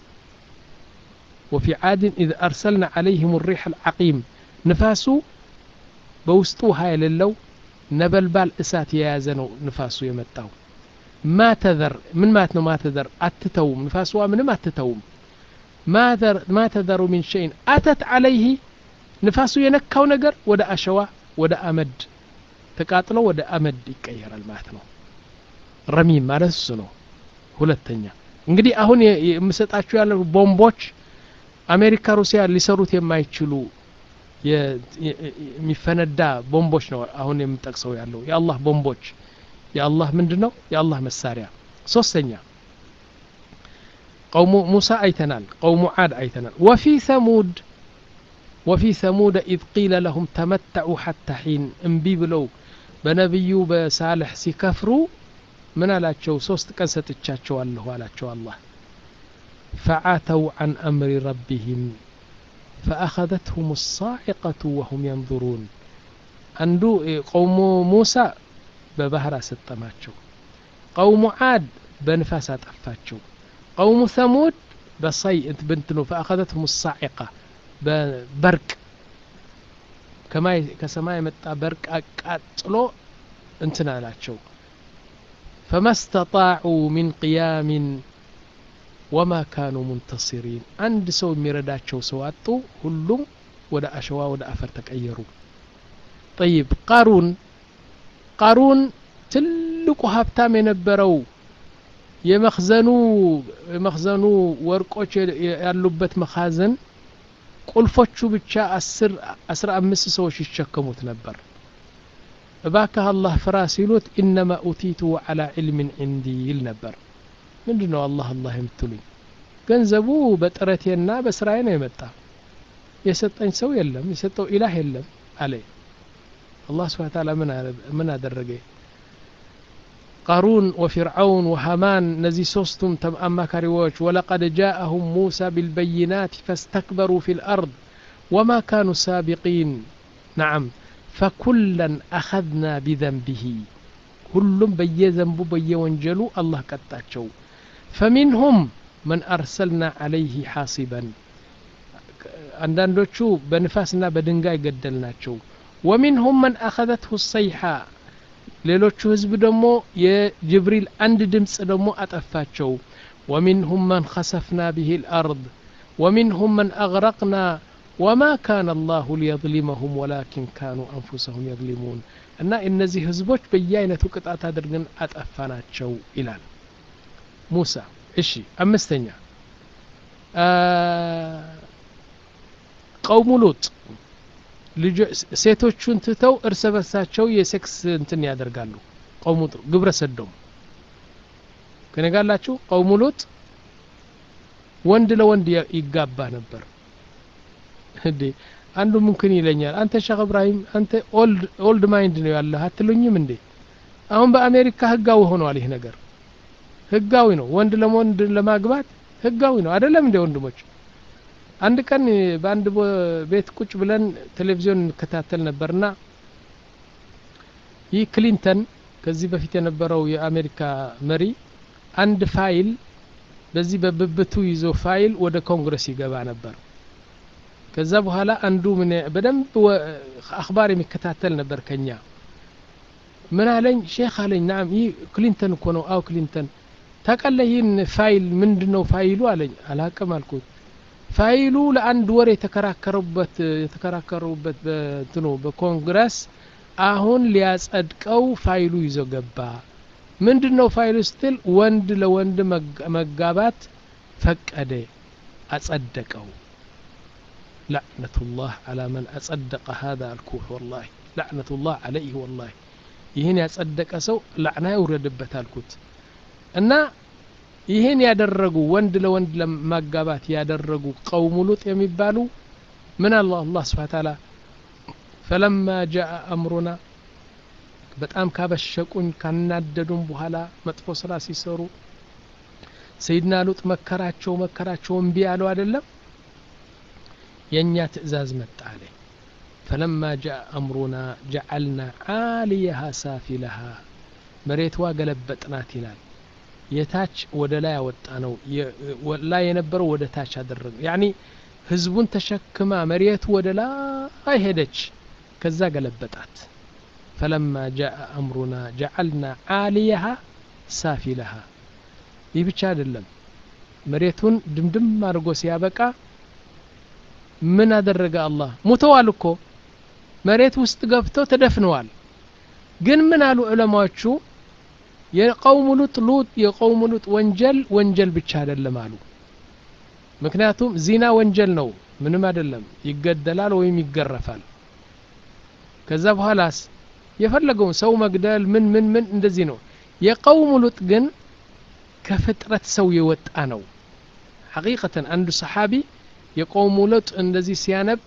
وفي عاد إذ أرسلنا عليهم الريح العقيم نفاسو بوسطو هاي للو نبلبال إسات يازنو نفاسو يمتاو ما تذر من ماتنو ما تذر أتتوم نفاسو من ما أتتوم ما تذر ما تذر من شيء أتت عليه نفاسو ينكاو نجر ودا أشوا ودا أمد تقاتلو ودا أمد يكير الماتنو رميم ማለት እሱ ነው ሁለተኛ እንግዲህ አሁን የምሰጣችሁ ያለው ቦምቦች አሜሪካ ሩሲያ ሊሰሩት የማይችሉ የሚፈነዳ ቦምቦች ነው አሁን የምጠቅሰው ያለው የአላህ ቦምቦች የአላህ ምንድነው የአላህ መሳሪያ ሶስተኛ قوم موسى አይተናል قوم عاد አይተናል وفي ثمود وفي ثمود إذ قيل لهم تمتعوا حتى حين انبي بلو بنبيو بصالح ሲከፍሩ من አላቸው ሶስት ቀን ሰጥቻቸዋለሁ አላቸው አላህ فعاتوا عن أمر ربهم فأخذتهم الصاعقة وهم ينظرون عندو قوم موسى ببحر ستماتشو قوم عاد بنفاس أطفاتشو قوم ثمود بصيء بنتنو فأخذتهم الصاعقة ببرك كما كسماء متى برك أقاتلو انتنا لاتشو فما استطاعوا من قيام وما كانوا منتصرين عند سو ميرداتشو سواتو كلهم ودا أشوا ودا أفر تكأيروا طيب قارون قارون تلقوا هابتام ينبروا يمخزنوا يمخزنوا ورقوش ياللبت مخازن قلفوشو بتشا أسر أسر أمس سوش يشكموت نبر باكها الله فراسيلوت إنما أوتيته على علم عندي النبر من دونه الله الله يمتلي ገንዘቡ በጥረቴና በስራዬ ነው የመጣው የሰጠኝ ሰው የለም የሰጠው ኢላህ የለም አለ الله سبحانه وتعالى من من አደረገ قارون وفرعون وهامان نزي ሶስቱም አማካሪዎች ولقد جاءهم موسى بالبينات فاستكبروا في الأرض وما كانوا سابقين نعم فكلا أخذنا بذنبه كلهم بيذنبو بيوانجلو الله قطاچو فمنهم من أرسلنا عليه حاصبا አንዳንዶቹ በንፋስና በድንጋይ ገደልናቸው ومنهم من أخذته الصيحة ሌሎቹ ህዝብ ደግሞ የጅብሪል አንድ ድምጽ ደግሞ አጠፋቸው ومنهم من خسفنا به الأرض ومنهم من أغرقنا وما كان الله ليظلمهم ولكن كانوا أنفسهم يظلمون እና እነዚህ ህዝቦች በየአይነቱ ቅጣት አድርገን አጠፋናቸው ይላል ሙሳ እሺ አምስተኛ قوم لوط ሴቶቹን ትተው እርስ በርሳቸው የሴክስ እንትን ያደርጋሉ قوم ግብረ ሰዶም ከነጋላችሁ قوم لوط ወንድ ለወንድ ይጋባ ነበር እንዴ አንዱ ምንክን ይለኛል አንተ ሼክ ኢብራሂም አንተ ኦልድ ኦልድ ማይንድ ነው ያለህ አትሉኝም እንዴ አሁን በአሜሪካ ህጋዊ ሆኗል ይሄ ነገር ህጋዊ ነው ወንድ ለወንድ ለማግባት ህጋዊ ነው አይደለም እንዴ ወንድሞች አንድ ቀን በአንድ ቤት ቁጭ ብለን ቴሌቪዥን እንከታተል ነበርና ይህ ክሊንተን ከዚህ በፊት የነበረው የአሜሪካ መሪ አንድ ፋይል በዚህ በብብቱ ይዞ ፋይል ወደ ኮንግረስ ይገባ ነበር ከዛ በኋላ አንዱ ምን በደንብ አخبار የሚከታተል ነበር ከኛ ምን አለኝ ሼክ አለኝ ናም ይህ ክሊንተን እኮ ነው አው ክሊንተን ታቀለይን ፋይል ምንድነው ፋይሉ አለኝ አላቀም አልኩት ፋይሉ ለአንድ ወር የተከራከሩበት የተከራከሩበት በእንትኑ በኮንግረስ አሁን ሊያጸድቀው ፋይሉ ይዞ ገባ ምንድነው ፋይሉ ስትል ወንድ ለወንድ መጋባት ፈቀደ አጸደቀው لعنة الله على من أصدق هذا الكفر والله لعنة الله عليه والله ይሄን ያጸደቀ ሰው لعنة ይወረድበት አልኩት እና ይሄን ያደረጉ ወንድ ለወንድ ለማጋባት ያደረጉ قوم لوط የሚባሉ ምን አላህ አላህ Subhanahu Wa Ta'ala فلما جاء أمرنا በጣም ካበሸቁኝ ካናደዱም በኋላ መጥፎ ስራ ሲሰሩ ሰይድና ሉጥ መከራቸው መከራቸው እንቢ ያለው አይደለም የኛ ትእዛዝ መጣ አለ فلما جاء أمرنا جعلنا عاليها سافلها مريتوا ገለበጥናት ይላል የታች ወደ ላይ ያወጣ ነው ላይ የነበረው ወደ ታች አደረገ ያኒ ህዝቡን ተሸክማ መሬቱ ወደ ላይ ሄደች ከዛ ገለበጣት فلما جاء أمرنا جعلنا عاليها سافلها ይህ ብቻ አይደለም መሬቱን ድምድም አድርጎ ሲያበቃ ምን አደረገ አላህ ሙተዋል እኮ መሬት ውስጥ ገብተው ተደፍነዋል ግን ምን አሉ ዑለማዎቹ የቀውሙ ሉጥ ሉጥ የቀውሙ ሉጥ ወንጀል ወንጀል ብቻ አይደለም አሉ ምክንያቱም ዚና ወንጀል ነው ምንም አይደለም ይገደላል ወይም ይገረፋል ከዛ በኋላስ የፈለገው ሰው መግደል ምን ምን ምን እንደዚህ ነው የቀውሙ ሉጥ ግን ከፍጥረት ሰው የወጣ ነው حقيقة አንዱ ሰሃቢ የቀውሙ ሉጥ እንደዚህ ሲያነብ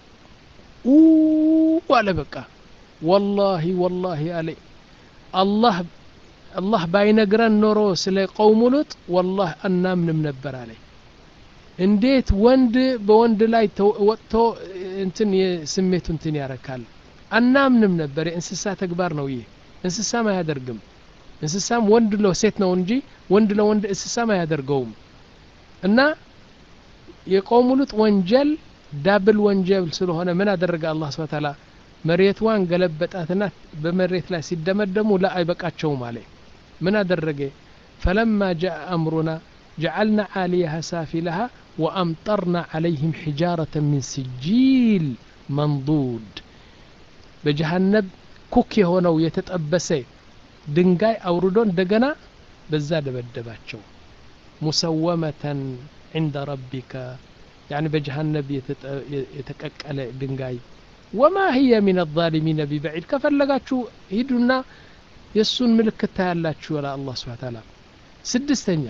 ወላ በቃ والله والله علي الله الله ባይነግረን ኖሮ ስለ ቀውሙ ሉጥ والله እናምንም ነበር አለኝ እንዴት ወንድ በወንድ ላይ ወጥቶ እንትን የስሜቱ እንትን ያረካል አናምንም ነበር እንስሳ ተግባር ነው ይሄ እንስሳም አያደርግም እንስሳም ወንድ ለሴት ነው እንጂ ወንድ ለወንድ እንስሳም አያደርገውም እና የቀውሙ ሉጥ ወንጀል ዳብል ወንጀል ስለሆነ ምን አደረገ አላህ Subhanahu Wa Ta'ala መሬቷን ገለበጣትና በመሬት ላይ ሲደመደሙ ላ አይበቃቸውም አለ ምን አደረገ فلما جاء أمرنا جعلنا عاليها سافلها وأمطرنا عليهم حجارة من سجيل منضود بجهنم كوكي هونو يتطبسه ድንጋይ አውርዶ እንደገና በዛ ደበደባቸው مسومة عند ربك يعني بجهنم يتققل ድንጋይ وما هي من الظالمين ببعيد كفلغاچو ሂዱና የሱን ምልክት ታያላችሁ ወላ አላህ Subhanahu Wa Ta'ala ስድስተኛ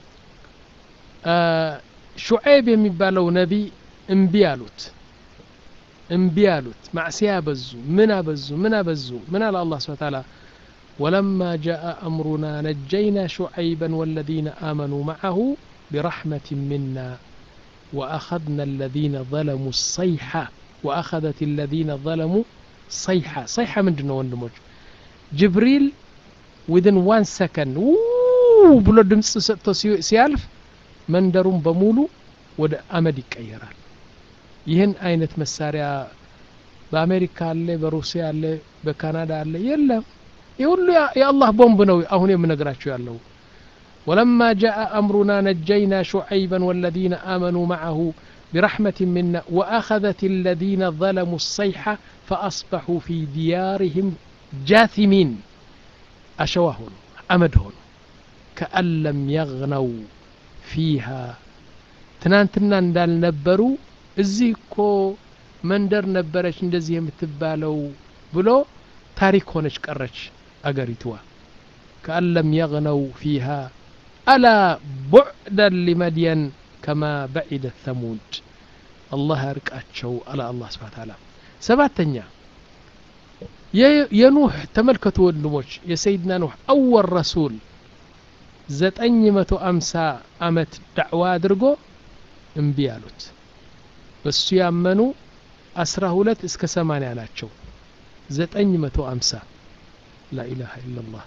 ሹዓይብ የሚባለው ነብይ እምቢ አሉት እምቢ አሉት ማዕሲያ በዙ ምን አበዙ ምን አበዙ ምን አለ አላህ Subhanahu Wa Ta'ala ولما جاء أمرنا نجينا شعيبا والذين آمنوا معه برحمة منا وأخذنا الذين ظلموا الصيحة وأخذت الذين ظلموا صيحة صيحة من جنة وندموج جبريل within one second ብሎ ድምጽ ሰጥቶ ሲያልፍ መንደሩን በሙሉ ወደ አመድ ይቀየራል ይህን አይነት መሳሪያ በአሜሪካ አለ በሩሲያ አለ በካናዳ አለ የለም ይሁሉ የአላህ ቦምብ ነው አሁን የምነግራችሁ ያለው ولما جاء أمرنا نجينا شعيبا والذين آمنوا معه برحمة منا وأخذت الذين ظلموا الصيحة فأصبحوا في ديارهم جاثمين أشواهن أمدهن كأن لم يغنوا فيها تنانتنا اندال نبروا ازيكو مندر نبرش اندزي يمتبالو بلو تاريخ هونش قرش أقريتوا كأن لم يغنوا فيها ألا بعدا لمدين كما بعد الثمود الله يركاتشو على الله سبحانه وتعالى سبعتنيا يا نوح تملكتوا النموش يا سيدنا نوح أول رسول زتأني متو أمسا أمت دعوة درقو انبيالوت بس يامنوا أسرهولت اسك سماني على تشو زتأني متو أمسا لا إله إلا الله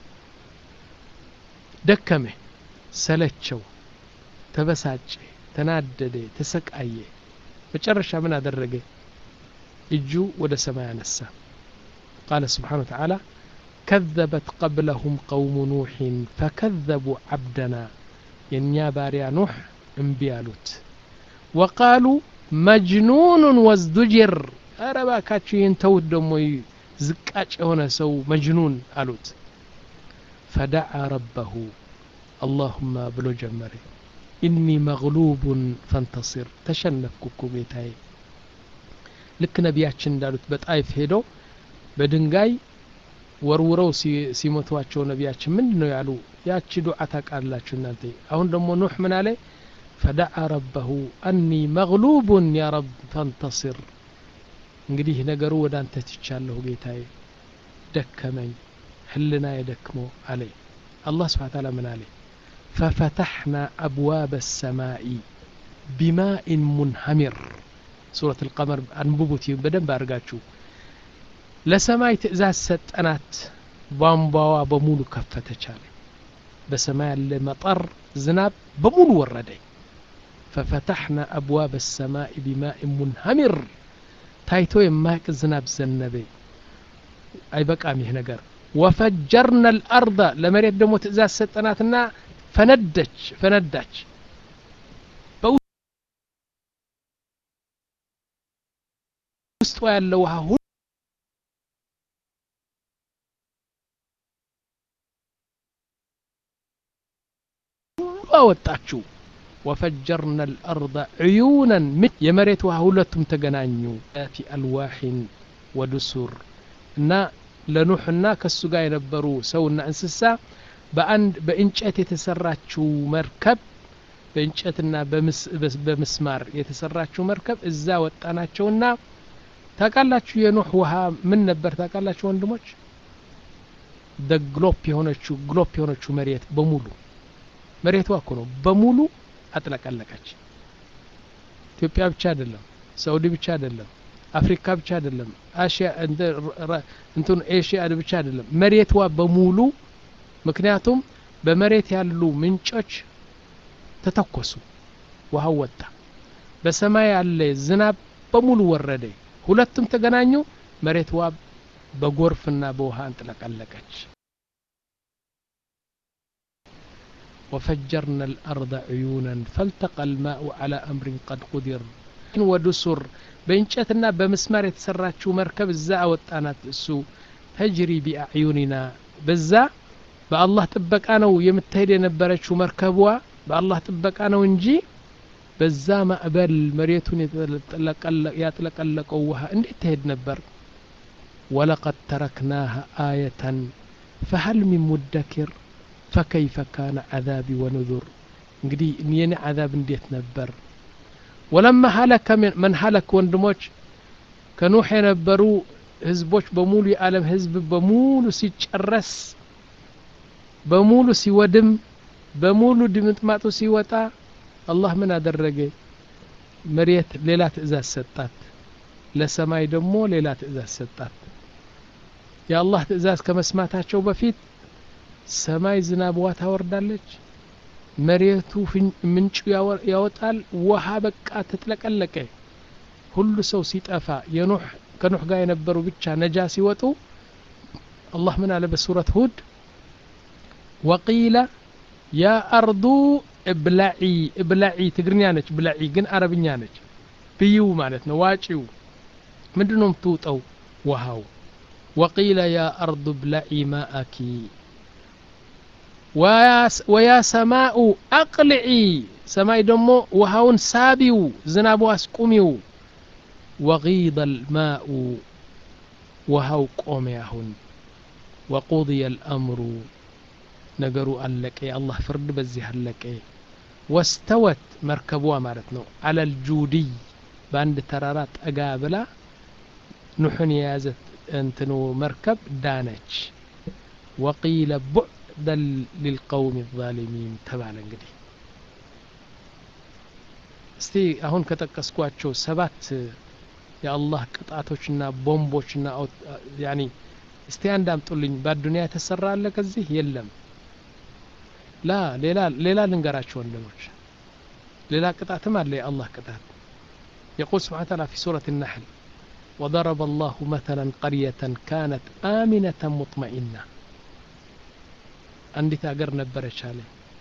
دكمه سلتشو تبساجه تنادده تسقايه مጨረሻ ምን አደረገ እጁ ወደ ሰማይ አነሳ قال سبحانه وتعالى كذبت قبلهم قوم نوح فكذبوا عبدنا ينيا باريا نوح انبيالوت وقالوا مجنون وازدجر ارباكاچو ينتوت دمو زقاጭ የሆነ ሰው مجنون አሉት فدعا ربه اللهم بلو جمري إني مغلوب فانتصر تشنفكو ጌታዬ ልክ ነቢያችን እንዳሉት በጣይፍ ሄዶ በድንጋይ ወርውረው ሲሞቷቸው ነቢያችን ምንድነው ያሉ ያቺ ዱዓ ታቃላችሁ እናንተ አሁን ደግሞ ኑህ ምን አለ فدعا ربه أني مغلوب يا رب فانتصر እንግዲህ ነገሩ ወደ አንተ ትቻለሁ ጌታዬ ደከመኝ ህልና የደክሞ አለ الله سبحانه وتعالى من عليه ففتحنا أبواب السماء بماء منهمر سورة القمر أنبوبتي بدن بارغاتشو لسماء تئزاز ستأنات بامباوا بمولو كفتة شالي በሰማይ ያለ መጠር ዝናብ በሙሉ ወረደ ففتحنا أبواب السماء بماء منهمر ታይቶ የማያውቅ ዝናብ ዘነበ አይበቃም ይህ ነገር وفجرنا الأرض ለመሬት ደግሞ ትእዛዝ ሰጠናትና ፈነደች ፈነዳች ውስጥ ያለው ውሃ ሁሉ አወጣችሁ وفجرنا الأرض عيونا مت يمرت وهولتم تجنانيو آتي ألواح ودسر نا لنوحنا كالسجا ينبرو سونا انسسا بأند بإنشأت يتسراتشو مركب بإنشأتنا بمس بمسمار يتسراتشو مركب الزاوت أنا شونا تقالاتشو ينوح وها من نبر تقالاتشو وندموش ده جلوب يهونشو جلوب يهونشو مريت بمولو مريت واكونو بمولو አጥለቀለቀች ኢትዮጵያ ብቻ አይደለም ሳውዲ ብቻ አይደለም አፍሪካ ብቻ አይደለም አሽያ እንደ እንትን ኤሽያ ብቻ አይደለም መሬቷ በሙሉ ምክንያቱም በመሬት ያሉ ምንጮች ተተኮሱ ውሃው ወጣ በሰማይ ያለ ዝናብ በሙሉ ወረደ ሁለቱም ተገናኙ መሬቷ በጎርፍና በውሃ አንጥለቀለቀች وفجرنا الأرض عيونا فالتقى الماء على أمر قد قدر ودسر بإنشأتنا بمسمار يتسراتشو مركب الزاء والتانات السو تجري بأعيننا بالزاء بالله تبك أنا ويمتهد ينبرتشو مركبوا بالله تبك أنا ونجي بالزاء ما أبل مريتون يتلقلقوها إن اتهد نبر ولقد تركناها آية فهل من مدكر فكيف كان عذابي ونذر እንግዲህ የኔ عذاب እንዴት ነበር ولما هلك من هلك ወንድሞች ከኑህ የነበሩ ህዝቦች በሙሉ የዓለም ህዝብ በሙሉ ሲጨረስ በሙሉ ሲወድም በሙሉ ድምጥማጡ ሲወጣ አላህ ምን አደረገ መሬት ሌላ ትእዛዝ ሰጣት ለሰማይ ደግሞ ሌላ ትእዛዝ ሰጣት የአላህ ትእዛዝ ከመስማታቸው በፊት ሰማይ ዝናብ ዋታ ወርዳለች መሬቱ ምንጩ ያወጣል ውሃ በቃ ተጥለቀለቀ ሁሉ ሰው ሲጠፋ የኑህ ከኑህ ጋር የነበሩ ብቻ ነጃ ሲወጡ አላህ ምን አለ በሱረት ሁድ وقيل يا أرض ابلعي ابلعي ትግርኛ ነች ብላዒ ግን አረብኛ ነች ብዩ ማለት ነው ዋጪው ምንድነው የምትውጠው ውሃው وقيل يا أرض ابلعي ماءك ويا سماء أقلعي سماء دمو وهاون سابيو زنابو أسقميو وغيض الماء وهاو قوميهن وقضي الأمر نقروا ألك الله فرد بزيها لك واستوت مركبوا مارتنو على الجودي باند ترارات أقابلا نحن يازت انتنو مركب دانج وقيل بعد دل للقوم الظالمين تبعنا እንግዲህ እስቲ አሁን ከተቀስኳቸው ሰባት የአላህ ቅጣቶችና ቦምቦችና ያኒ እስቲ አንድ አምጡልኝ በአዱንያ ተሰራ አለ ከዚህ የለም ላ ሌላ ሌላ ልንገራቸው ወንድሞች ሌላ ቅጣትም አለ የአላህ ቅጣት يقول سبحانه وتعالى في سورة النحل وضرب الله مثلا قرية كانت آمنة مطمئنة አንዲት ሀገር ነበረች አለ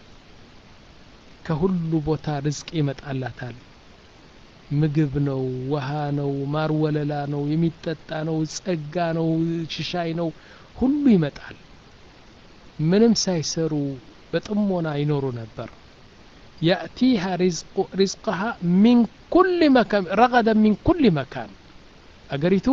ከሁሉ ቦታ ርዝቅ ይመጣላታል ምግብ ነው ውሃ ነው ማር ወለላ ነው የሚጠጣ ነው ጸጋ ነው ሽሻይ ነው ሁሉ ይመጣል ምንም ሳይሰሩ በጥሞና ይኖሩ ነበር يأتيها رزق رزقها من كل مكان رغدا من كل مكان አገሪቱ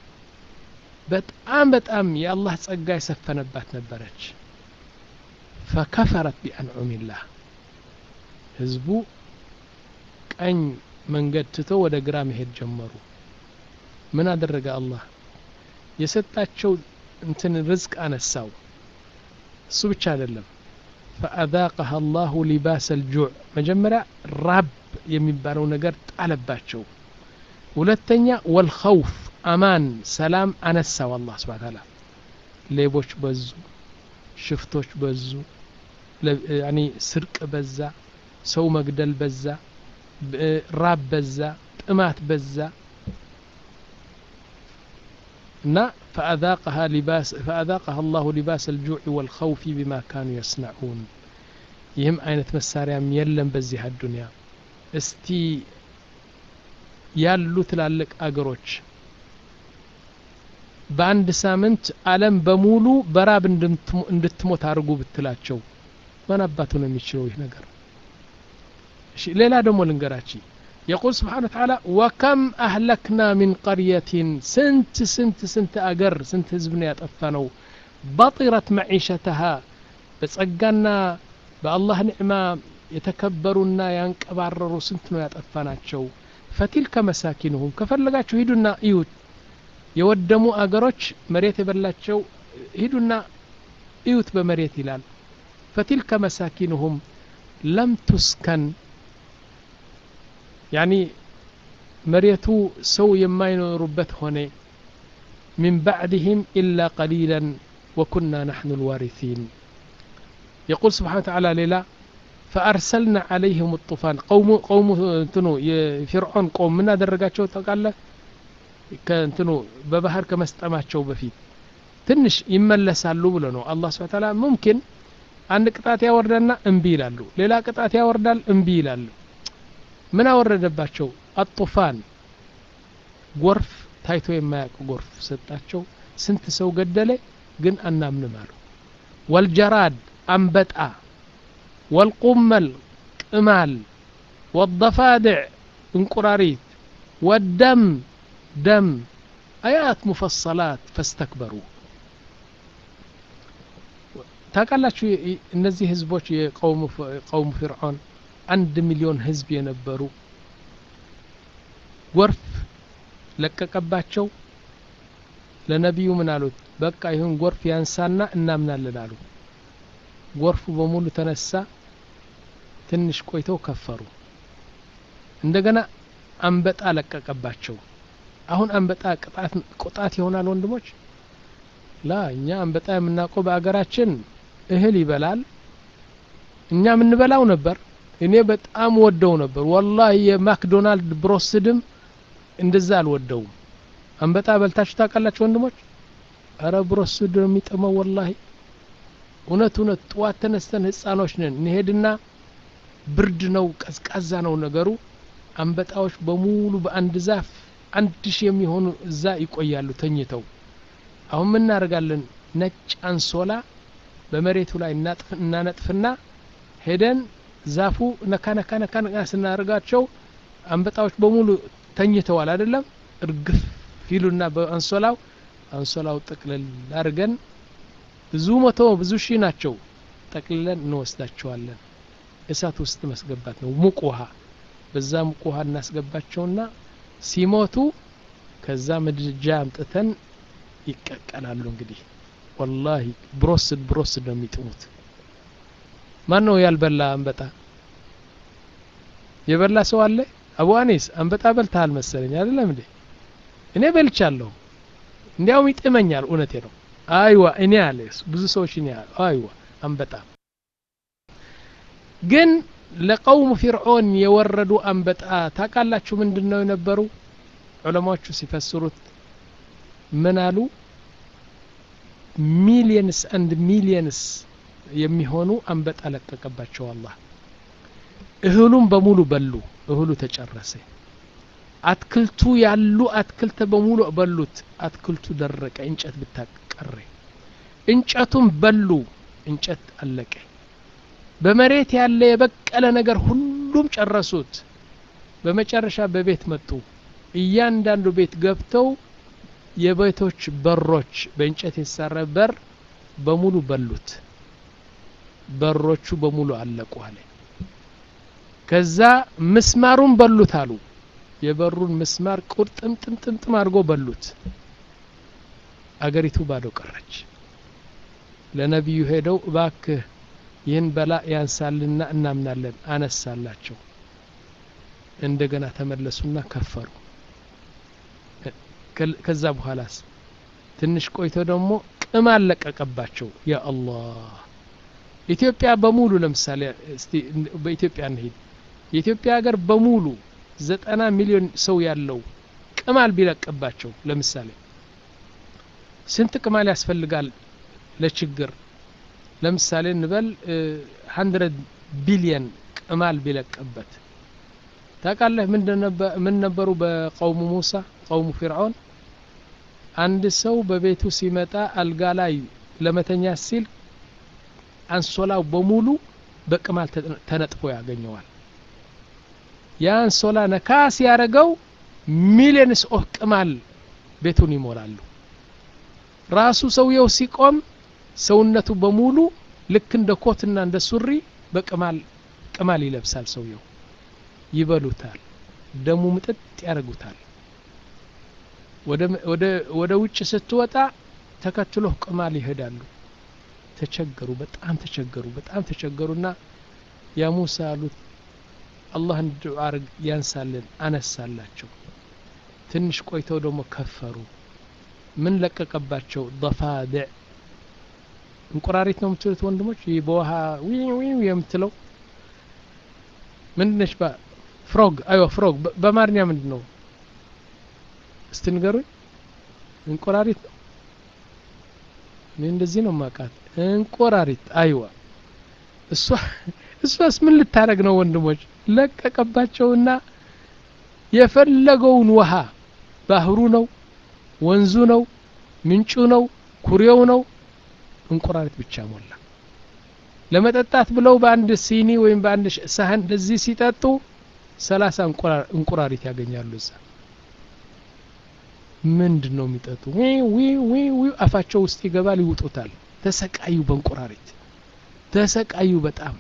በጣም በጣም የአላህ ጸጋ ይሰፈነባት ነበረች فكفرت بأنعم الله ህዝቡ ቀኝ መንገድ ትቶ ወደ ግራ መሄድ ጀመሩ ምን አደረገ አላህ የሰጣቸው እንትን ርዝቅ አነሳው እሱ ብቻ አይደለም فأذاقها الله لباس الجوع መጀመሪያ ራብ የሚባለው ነገር ጣለባቸው ሁለተኛ والخوف አማን ሰላም አነሳው አላህ Subhanahu Wa Ta'ala ሌቦች በዙ ሽፍቶች በዙ يعني ስርቅ በዛ ሰው መግደል በዛ ራብ በዛ ጥማት በዛ እና فأذاقها لباس فأذاقها الله لباس الجوع والخوف بما كانوا يصنعون ይህም አይነት መሳሪያም የለም በዚህ አዱንያ እስቲ ያሉ ትላልቅ አገሮች በአንድ ሳምንት ዓለም በሙሉ በራብ እንድትሞት አድርጉ ብትላቸው ማን አባቱ ነው የሚችለው ይህ ነገር እሺ ሌላ ደግሞ ልንገራችሁ يقول سبحانه وتعالى وكم أهلكنا من قرية سنت سنت سنت أجر سنت هزبنا يطفنوا بطرت معيشتها بتصقنا بالله نعمة يتكبرون ينكبرروا سنت ما يطفناتشو فتلك مساكنهم كفلقاتشو هيدونا ايوت يودموا أجروش مريت يبلاتشو هيدونا ايوت بمريت هلال فتلك مساكنهم لم تسكن يعني مريتو سو يماينو ربت هوني من بعدهم إلا قليلا وكنا نحن الوارثين يقول سبحانه وتعالى ليلا فأرسلنا عليهم الطوفان قوم قوم انتنو فرعون قوم منا درجاتشو تقال كنتنو ببحر كمستماتشو بفيت تنش يملسالو ብሎ ነው አላህ Subhanahu Wa Ta'ala ممكن አንድ ቅጣት ያወርዳልና እንቢ ይላሉ ሌላ ቅጣት ያወርዳል እንቢ ይላሉ ምን አወረደባቸው አጥፋን ጎርፍ ታይቶ የማያውቅ ጎርፍ ሰጣቸው ስንት ሰው ገደለ ግን አናምንም አሉ ወልጀራድ አንበጣ والقمل قمال والضفادع انقراريت والدم دم آيات مفصلات فاستكبروا ታውቃላችሁ እነዚህ ህዝቦች የቆሙ ቆሙ ፍርዓን አንድ ሚሊዮን ህዝብ የነበሩ ጎርፍ ለቀቀባቸው ለነብዩ ምን አሉት በቃ ይሁን ጎርፍ ያንሳና እናምናለን አሉ ጎርፉ በሙሉ ተነሳ ትንሽ ቆይተው ከፈሩ እንደገና አንበጣ ለቀቀባቸው አሁን አንበጣ ቅጣት ቁጣት ይሆናል ወንድሞች ላ እኛ አንበጣ የምናውቀው በአገራችን እህል ይበላል እኛ ምን በላው ነበር እኔ በጣም ወደው ነበር والله የማክዶናልድ ብሮስድም እንደዛ አልወደው አንበጣ በልታችሁ ታውቃላችሁ ወንድሞች አረ ብሮስድ የሚጥመው والله እውነት እውነት ጧት ተነስተን ህፃኖች ነን እንሄድና ብርድ ነው ቀዝቃዛ ነው ነገሩ አንበጣዎች በሙሉ በአንድ ዛፍ አንድ ሺህ የሚሆኑ እዛ ይቆያሉ ተኝተው አሁን ምን እናደርጋለን ነጭ አንሶላ በመሬቱ ላይ እናጥፍ እናነጥፍና ሄደን ዛፉ ነካ ነካ ነካ ነካ ስናርጋቸው አንበጣዎች በሙሉ ተኝተዋል አይደለም እርግፍ ፊሉና በአንሶላው አንሶላው ጥቅልል አርገን ብዙ መቶ ብዙ ሺህ ናቸው ጠቅልለን እንወስዳቸዋለን እሳት ውስጥ መስገባት ነው ሙቅ ውሃ በዛ ሙቅ ውሃ እናስገባቸውና ሲሞቱ ከዛ ምድጃ አምጥተን ይቀቀላሉ እንግዲህ والله ብሮስድ ብሮስድ ነው የሚጥሙት ማን ነው ያልበላ አንበጣ የበላ ሰው አለ አቡ አኒስ አንበጣ በልታል መሰለኝ አይደለም እንዴ እኔ በልቻለሁ እንዲያው ይጥመኛል እውነቴ ነው አይዋ እኔ አለስ ብዙ ሰዎች እኔ አይዋ አንበጣ ግን ለቀውም ፍርዖን የወረዱ አንበጣ ታቃላችሁ ምንድነው የነበሩ ዑለማዎቹ ሲፈስሩት ምን አሉ ሚሊየንስ አንድ ሚሊየንስ የሚሆኑ አንበጣ ለቀቀባቸው አላህ እህሉም በሙሉ በሉ እህሉ ተጨረሰ አትክልቱ ያሉ አትክልት በሙሉ በሉት አትክልቱ ደረቀ እንጨት ብታቀረ እንጨቱም በሉ እንጨት አለቀ በመሬት ያለ የበቀለ ነገር ሁሉም ጨረሱት በመጨረሻ በቤት መጡ እያንዳንዱ ቤት ገብተው የቤቶች በሮች በእንጨት የተሰራ በር በሙሉ በሉት በሮቹ በሙሉ አለቁ አለ ከዛ ምስማሩን በሉት አሉ የበሩን ምስማር ቁርጥም ጥምጥም አድርጎ በሉት አገሪቱ ባዶ ቀረች ለነብዩ ሄደው እባክህ ይህን በላ ያንሳልና እናምናለን አነሳላቸው እንደገና ተመለሱና ከፈሩ ከዛ በኋላስ ትንሽ ቆይቶ ደግሞ ቅማል ለቀቀባቸው ያ አላህ ኢትዮጵያ በሙሉ ለምሳሌ እስቲ በኢትዮጵያ እንሂድ የኢትዮጵያ ሀገር በሙሉ ዘጠና ሚሊዮን ሰው ያለው ቅማል ቢለቅባቸው ለምሳሌ ስንት ቅማል ያስፈልጋል ለችግር ለምሳሌ እንበል መቶ ቢሊዮን ቅማል ቢለቅበት ታውቃለህ ምን ነበሩ በቀውሙ ሙሳ ቀውሙ ፊርዓውን አንድ ሰው በቤቱ ሲመጣ አልጋ ላይ ለመተኛ ሲል አንሶላው በሙሉ በቅማል ተነጥፎ ያገኘዋል ያ አንሶላ ነካስ ያረገው ሚሊዮንስ ኦፍ ቅማል ቤቱን ይሞላሉ ራሱ ሰውየው ሲቆም ሰውነቱ በሙሉ ልክ እንደ ኮትና እንደ ሱሪ በቅማል ቅማል ይለብሳል ሰውየው ይበሉታል ደሙ ምጥጥ ያረጉታል ወደ ወደ ወደ ውጭ ስትወጣ ተከትሎ ቅማል ይሄዳሉ ተቸገሩ በጣም ተቸገሩ በጣም ተቸገሩና ያ ሙሳ አሉት አላህን ዱዓ አርግ ያንሳልን አነሳላቸው ትንሽ ቆይተው ደግሞ ከፈሩ ምን ለቀቀባቸው ضفادع እንቁራሪት ነው የምትሉት ወንድሞች ይበውሃ ዊ ዊ የምትለው ምንድነሽ ባ ፍሮግ አይዋ ፍሮግ በማርኛ ምንድነው እስቲ ንገሩኝ እንቁራሪት ምን እንደዚህ ነው ማቃት እንቁራሪት አይዋ እሷ እሷስ ምን ልታረግ ነው ወንድሞች ለቀቀባቸውና የፈለገውን ውሃ ባህሩ ነው ወንዙ ነው ምንጩ ነው ኩሬው ነው እንቁራሪት ብቻ ሞላ ለመጠጣት ብለው በአንድ ሲኒ ወይም በአንድ ሳህን እንደዚህ ሲጠጡ ሰላሳ እንቁራሪት ያገኛሉ እዛ ምንድነው የሚጠጡ ዊ ዊ ዊ ዊ አፋቸው ውስጥ ይገባል ይውጡታል ተሰቃዩ በእንቁራሪት ተሰቃዩ በጣም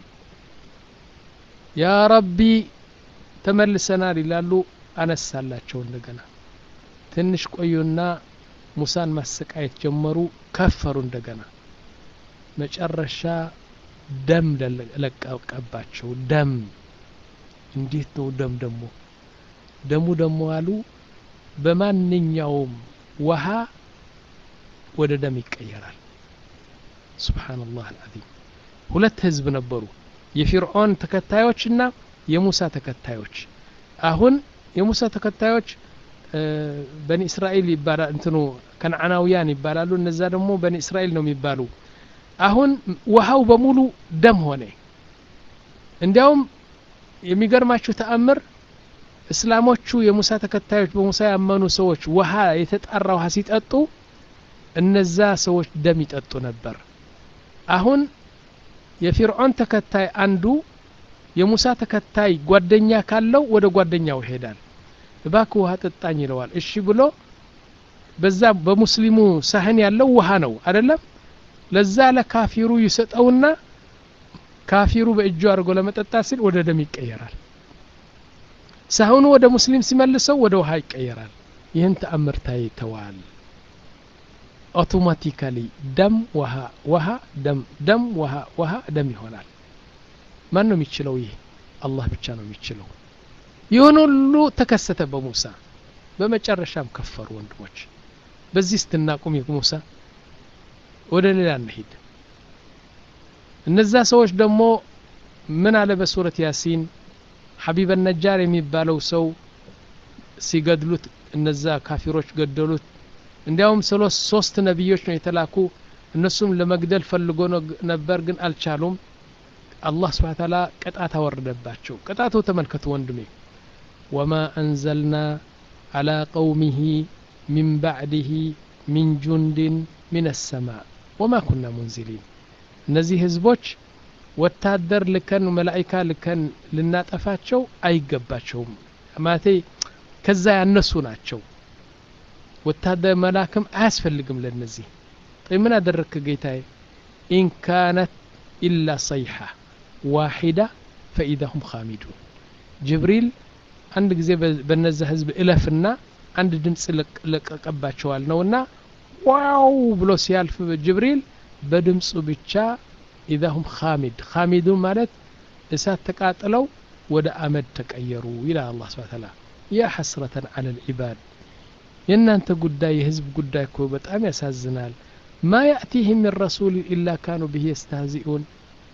ያ ረቢ ተመልሰናል ይላሉ አነሳላቸው እንደገና ትንሽ ቆዩና ሙሳን ማሰቃየት ጀመሩ ከፈሩ እንደገና መጨረሻ ደም ለቀቀባቸው ደም እንዴት ነው ደም ደሞ ደሙ ደሞ አሉ በማንኛውም ውሃ ወደ ደም ይቀየራል ሱብሃንአላህ አልዓዚም ሁለት ህዝብ ነበሩ የፊርዓውን ተከታዮችና የሙሳ ተከታዮች አሁን የሙሳ ተከታዮች በኒ እስራኤል ይባላል እንትኑ ከነዓናውያን ይባላሉ እነዛ ደግሞ በኒ እስራኤል ነው የሚባሉ አሁን ውሃው በሙሉ ደም ሆነ እንዲያውም የሚገርማችሁ ተአምር እስላሞቹ የሙሳ ተከታዮች በሙሳ ያመኑ ሰዎች ውሃ የተጣራ ውሃ ሲጠጡ እነዛ ሰዎች ደም ይጠጡ ነበር አሁን የፊርዓውን ተከታይ አንዱ የሙሳ ተከታይ ጓደኛ ካለው ወደ ጓደኛው ይሄዳል እባክህ ውሃ ጠጣኝ ይለዋል እሺ ብሎ በዛ በሙስሊሙ ሳህን ያለው ውሃ ነው አይደለም ለዛ ለካፊሩ ይሰጠውና ካፊሩ በእጁ አርጎ ለመጠጣት ሲል ወደ ደም ይቀየራል ሳህኑ ወደ ሙስሊም ሲመልሰው ወደ ውሃ ይቀየራል ይህን ተአምር ታይተዋል አውቶማቲካሊ ደም ውሃ ውሃ ደም ደም ውሃ ውሃ ደም ይሆናል ማን ነው የሚችለው ይሄ አላህ ብቻ ነው የሚችለው ይሁን ሁሉ ተከሰተ በሙሳ በመጨረሻም ከፈሩ ወንድሞች በዚህ ስትናቁም የሙሳ ወደ ሌላ እንሂድ እነዛ ሰዎች ደግሞ ምን አለ በሱረት ያሲን ሐቢብ النجار የሚባለው ሰው ሲገድሉት እነዛ ካፊሮች ገደሉት እንዲያውም ሶስት ነብዮች ነው የተላኩ እነሱም ለመግደል ፈልጎ ነበር ግን አልቻሉም አላህ Subhanahu Wa Ta'ala ቅጣት አወረደባቸው ቅጣቱ ተመልከቱ ወንድሜ وما أنزلنا على قومه من بعده من جند من السماء وما كنا منزلين እነዚህ ህዝቦች ወታደር ልከን መላእክት ልከን ልናጠፋቸው አይገባቸውም ማለቴ ከዛ ያነሱ ናቸው ወታደር መላክም አያስፈልግም ለነዚህ ምን አደረክ ጌታዬ ኢን ካነት ኢላ ሰይሐ ዋሂዳ فاذا هم خامدون ጅብሪል አንድ ጊዜ በነዛ ህዝብ እለፍና አንድ ድምጽ ለቀቀባቸዋል ነውና ዋው ብሎ ሲያልፍ ጅብሪል በድምጹ ብቻ اذا هم خامد خامدون ማለት እሳት ተቃጥለው ወደ አመድ ተቀየሩ ይላል አላህ Subhanahu Wa Ta'ala يا حسرة على العباد የናንተ ጉዳይ የህዝብ ጉዳይ እኮ በጣም ያሳዝናል ما يأتيهم من رسول إلا كانوا به يستهزئون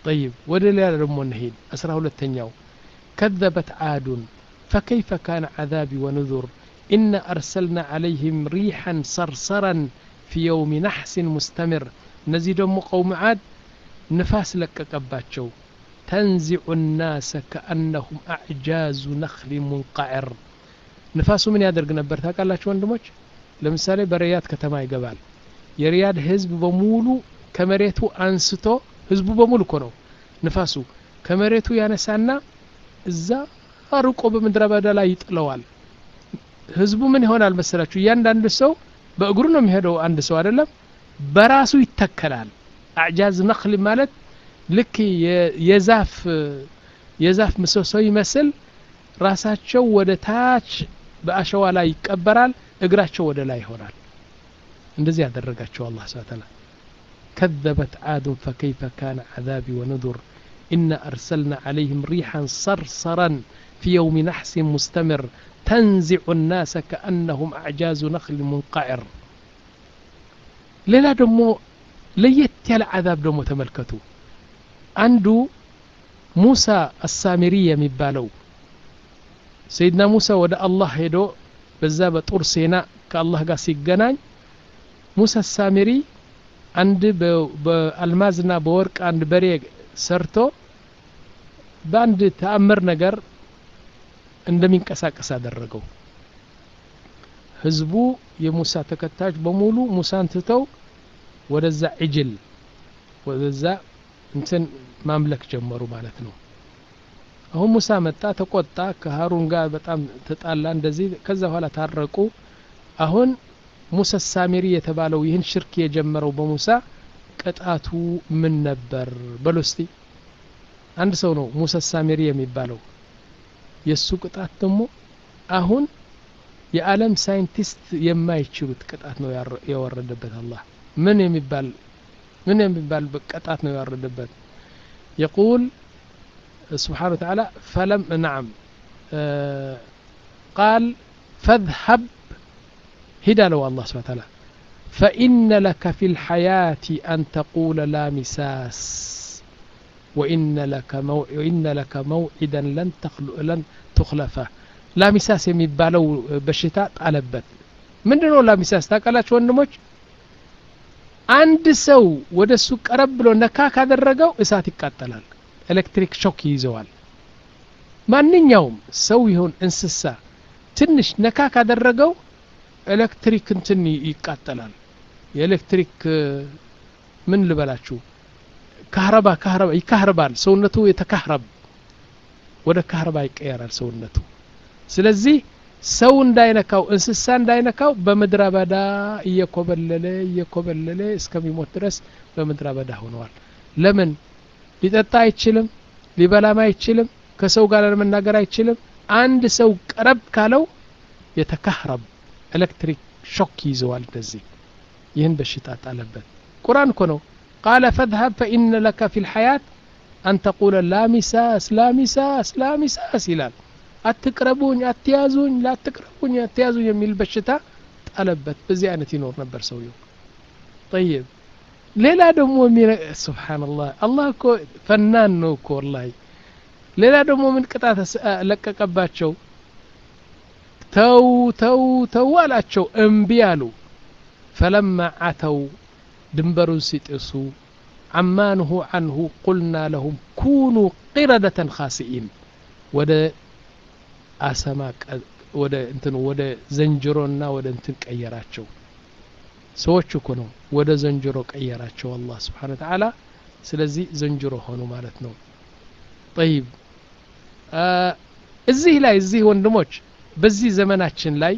طيب ودليل ደግሞ እንሂድ አስራ ሁለተኛው كذبت عاد فكيف كان عذابي ونذر إن أرسلنا عليهم ريحا صرصرا في يوم نحس مستمر نزيد قوم عاد نفاس لككباتشو تنزع الناس كأنهم أعجاز نخل منقعر نفاسو من يادرق نبر ታውቃላችሁ ወንድሞች ለምሳሌ በሪያድ ከተማ ይገባል የሪያድ ህዝብ በሙሉ ከመሬቱ አንስቶ ህዝቡ በሙሉ እኮ ነው ንፋሱ ከመሬቱ ያነሳና እዛ አርቆ በመድረ በዳ ላይ ይጥለዋል ህዝቡ ምን ይሆናል መሰላችሁ እያንዳንዱ ሰው በእግሩ ነው የሚሄደው አንድ ሰው አይደለም በራሱ ይተከላል አዕጃዝ ነኽል ማለት ልክ የዛፍ የዛፍ ምሰሶ ይመስል ራሳቸው ወደ ታች በአሸዋ ላይ ይቀበራል እግራቸው ወደ ላይ ይሆናል እንደዚህ ያደረጋቸው አላህ Subhanahu Wa Ta'ala كذبت عاد فكيف كان عذابي ونذر إن أرسلنا عليهم ريحا صرصرا في يوم نحس مستمر تنزع الناس كأنهم أعجاز نخل منقعر ሌላ ደግሞ ለየት ያለ عذاب ደግሞ ተመልከቱ አንዱ ሙሳ አሳሚሪ የሚባለው سيدنا موسى ወደ አላህ ሄዶ በዛ በጡር ሲና ከአላህ ጋር ሲገናኝ ሙሳ አሳሚሪ አንድ በአልማዝና በወርቅ አንድ በሬ ሰርቶ በአንድ ተአምር ነገር እንደሚንቀሳቀስ አደረገው ህዝቡ የሙሳ ተከታዮች በሙሉ ሙሳን ትተው ወደዛ እጅል ወደዛ እንትን ማምለክ ጀመሩ ማለት ነው አሁን ሙሳ መጣ ተቆጣ ከሃሩን ጋር በጣም ተጣላ እንደዚህ ከዛ በኋላ ታረቁ አሁን ሙሳ ሳሚሪ የተባለው ይህን ሽርክ የጀመረው በሙሳ ቅጣቱ ምን ነበር በሉስቲ አንድ ሰው ነው ሙሳ ሳሚሪ የሚባለው የሱ ቅጣት ደግሞ አሁን የዓለም ሳይንቲስት የማይችሉት ቅጣት ነው ያወረደበት አላህ ምን የሚባል ምን የሚባል ቅጣት ነው ያወረደበት يقول سبحانه وتعالى فلم نعم آه قال فاذهب هدى له الله سبحانه وتعالى فإن لك في الحياة أن تقول لا مساس وإن لك مو... وإن لك موعدا لن تخل... لن تخلفه لا مساس የሚባለው በሽታ ጣለበት ምንድነው لا مساس ታውቃላችሁ ወንድሞች አንድ ሰው ወደሱ ቀረብ ብሎ ነካ ካደረገው እሳት ይቃጠላል ኤሌክትሪክ ሾክ ይዘዋል ማንኛውም ሰው ይሁን እንስሳ ትንሽ ነካ ካደረገው ኤሌክትሪክ እንትን ይቃጠላል የኤሌክትሪክ ምን ልበላችሁ ካህረባ ካህረባ ይካህረባል ሰውነቱ የተካህረብ ወደ ካህረባ ይቀየራል ሰውነቱ ስለዚህ ሰው እንዳይነካው እንስሳ እንዳይነካው በመድራ በዳ እየኮበለለ እየኮበለለ እስከሚሞት ድረስ በመድራ በዳ ሆነዋል ለምን ሊጠጣ አይችልም ሊበላም አይችልም ከሰው ጋር ለመናገር አይችልም አንድ ሰው ቀረብ ካለው የተካህረብ ኤሌክትሪክ ሾክ ይዘዋል እንደዚህ ይህን በሽታ ጣለበት ቁርአን እኮ ነው قال فاذهب فإن لك في الحياة أن تقول لا مساس لا مساس لا مساس ይላል አትቅረቡኝ አትያዙኝ لا تقربوني አትያዙኝ የሚል በሽታ ጣለበት በዚህ አይነት ይኖር ነበር ሰውየው طيب ሌላ ደግሞ ሱብሃንአላህ አላህ እኮ ፈናን ነው እኮ ወላሂ ሌላ ደግሞ ምን ቅጣት ለቀቀባቸው ተው ተው ተው አላቸው እምቢ አሉ فلما عتوا ድንበሩን ሲጥሱ عمانه عنه قلنا لهم كونوا قردة خاسئين ወደ አሰማቅ ወደ እንትን ወደ ዘንጅሮና ወደ እንትን ቀየራቸው ሰዎች እኮ ነው ወደ ዘንጅሮ ቀየራቸው አላህ Subhanahu Wa Ta'ala ስለዚህ ዘንጅሮ ሆኑ ማለት ነው طيب እዚህ ላይ እዚህ ወንድሞች በዚህ ዘመናችን ላይ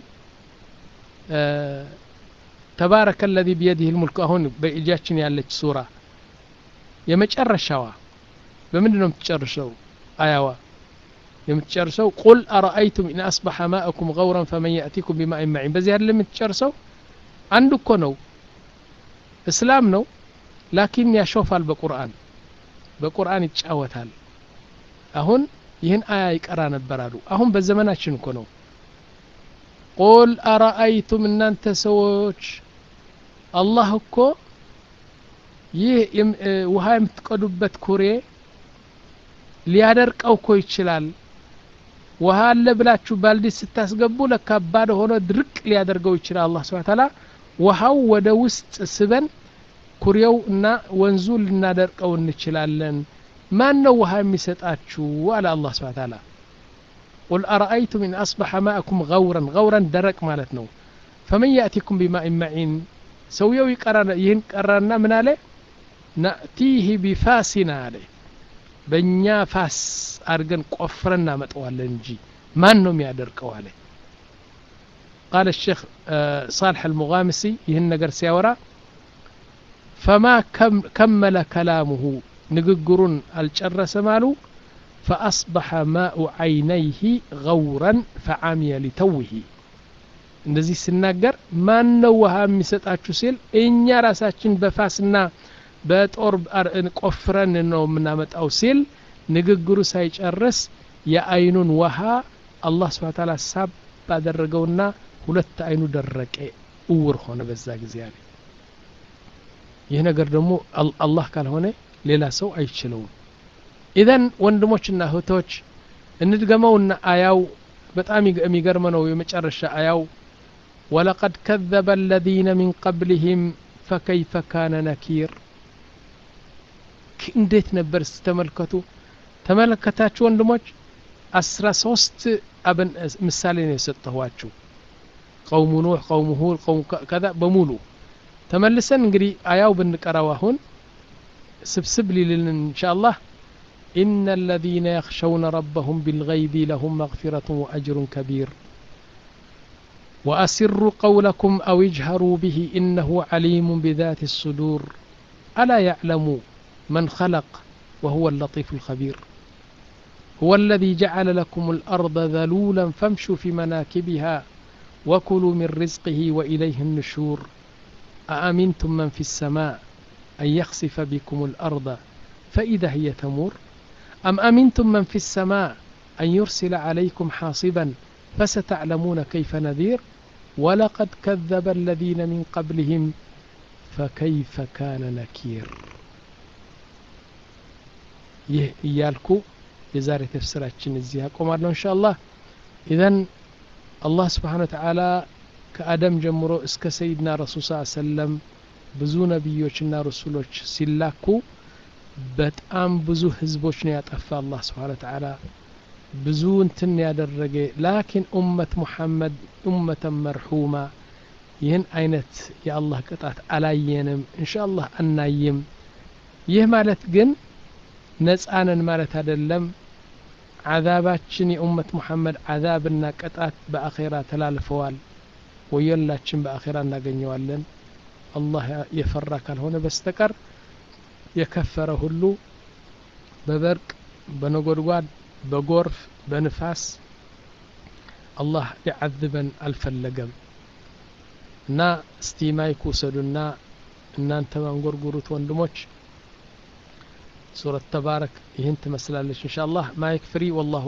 تبارك الذي بيده الملك አሁን በእጃችን ያለች ሱራ የመጨረሻዋ በምንድነው የምትጨርሰው አያዋ የምትጨርሰው قل أرأيتم إن أصبح ماءكم غورا فمن يأتيكم بماء معين በዚህ አይደለም የምትጨርሰው አንዱ እኮ ነው እስላም ነው ላኪን ያሾፋል በቁርአን በቁርአን ይጫወታል አሁን ይህን አያ ይቀራ ነበር አሉ አሁን በዘመናችን እኮ ነው قل أرأيتم እናንተ ሰዎች አላህ እኮ ይህ ውሃ የምትቀዱበት ኩሬ ሊያደርቀው እኮ ይችላል ውሃ አለ ብላችሁ ባልዲ ስታስገቡ ለካባድ ሆኖ ድርቅ ሊያደርገው ይችላል አላህ Subhanahu Ta'ala ውሃው ወደ ውስጥ ስበን ኩሪያው እና ወንዙ ልናደርቀው እንችላለን ማን ነው ውሃ የሚሰጣችሁ አለ አላህ Subhanahu Ta'ala قل أرأيتم إن أصبح ماءكم غورا غورا درك مالتنا فمن يأتيكم بماء معين سويو يقرأنا يهن قرأنا من عليه نأتيه بفاسنا عليه بنيا فاس أرجن قفرنا متوالن نجي ما نوم يادركوا عليه قال الشيخ صالح المغامسي يهن نقر سيورا فما كم كمل كلامه نققرون الجرس مالو فأصبح ماء عينيه غورا فعمي لتوه እንደዚህ ሲናገር ማን ነው ውሃ የሚሰጣችሁ ሲል እኛ ራሳችን በፋስና በጦር ቆፍረን ነው የምናመጣው ሲል ንግግሩ ሳይጨርስ የአይኑን ውሃ አላህ Subhanahu Ta'ala ሳብ ባደረገውና ሁለት አይኑ ደረቀ እውር ሆነ በዛ ጊዜ ያለ ይህ ነገር ደግሞ አላህ ካልሆነ ሌላ ሰው አይችለውም ኢዘን ወንድሞችና እህቶች እንድገመውና አያው በጣም የሚገርም ነው የመጨረሻ አያው ولقد كذب الذين من قبلهم فكيف كان نكير እንዴት ነበር ተመልከቱ ተመልከታችሁ ወንድሞች አስራ ሶስት አብን ምሳሌ ነው የሰጠኋችሁ قوم نوح قوم هود قوم كذا በሙሉ ተመልሰን እንግዲህ አያው ብንቀራው አሁን ስብስብ ሊልን ኢንሻአላህ إن الذين يخشون ربهم بالغيب لهم مغفرة وأجر كبير وأسروا قولكم أو اجهروا به إنه عليم بذات الصدور ألا يعلم من خلق وهو اللطيف الخبير هو الذي جعل لكم الأرض ذلولا فامشوا في مناكبها وكلوا من رزقه وإليه النشور أأمنتم من في السماء أن يخسف بكم الأرض فإذا هي تمور أم أمنتم من في السماء أن يرسل عليكم حاصبا فستعلمون كيف نذير ولقد كذب الذين من قبلهم فكيف كان نكير يالكو يزاري تفسيراتችን እዚህ አቆማለሁ ኢንሻአላህ ኢዘን አላህ Subhanahu Ta'ala ከአደም ጀምሮ እስከ ሰይድና ረሱል ሰለላሁ ዐለይሂ ወሰለም ብዙ ነብዮችና ረሱሎች ሲላኩ በጣም ብዙ ህዝቦች ነው ያጠፋ አላህ Subhanahu Ta'ala ብዙ እንትን ያደረገ ላኪን ኡመት ሙሐመድ ኡመተ መርሁማ ይህን አይነት የአላህ ቅጣት አላየንም ኢንሻአላህ አናይም ይህ ማለት ግን ነፃነን ማለት አይደለም عذاباتችን የኡመት ሙሐመድ عذابና ቅጣት በአኺራ ተላልፈዋል ወየላችን በአኺራ እናገኘዋለን አላህ የፈራ ካልሆነ በስተቀር የከፈረ ሁሉ በበርቅ በነጎድጓድ በጎርፍ በንፋስ አላህ يعذبን አልፈለገም እና ስቲማይኩ ሰዱና እናንተ ማንጎርጉሩት ወንድሞች ሱረት ተባረክ ይህን ትመስላለች ኢንሻአላህ ማይክ ፍሪ والله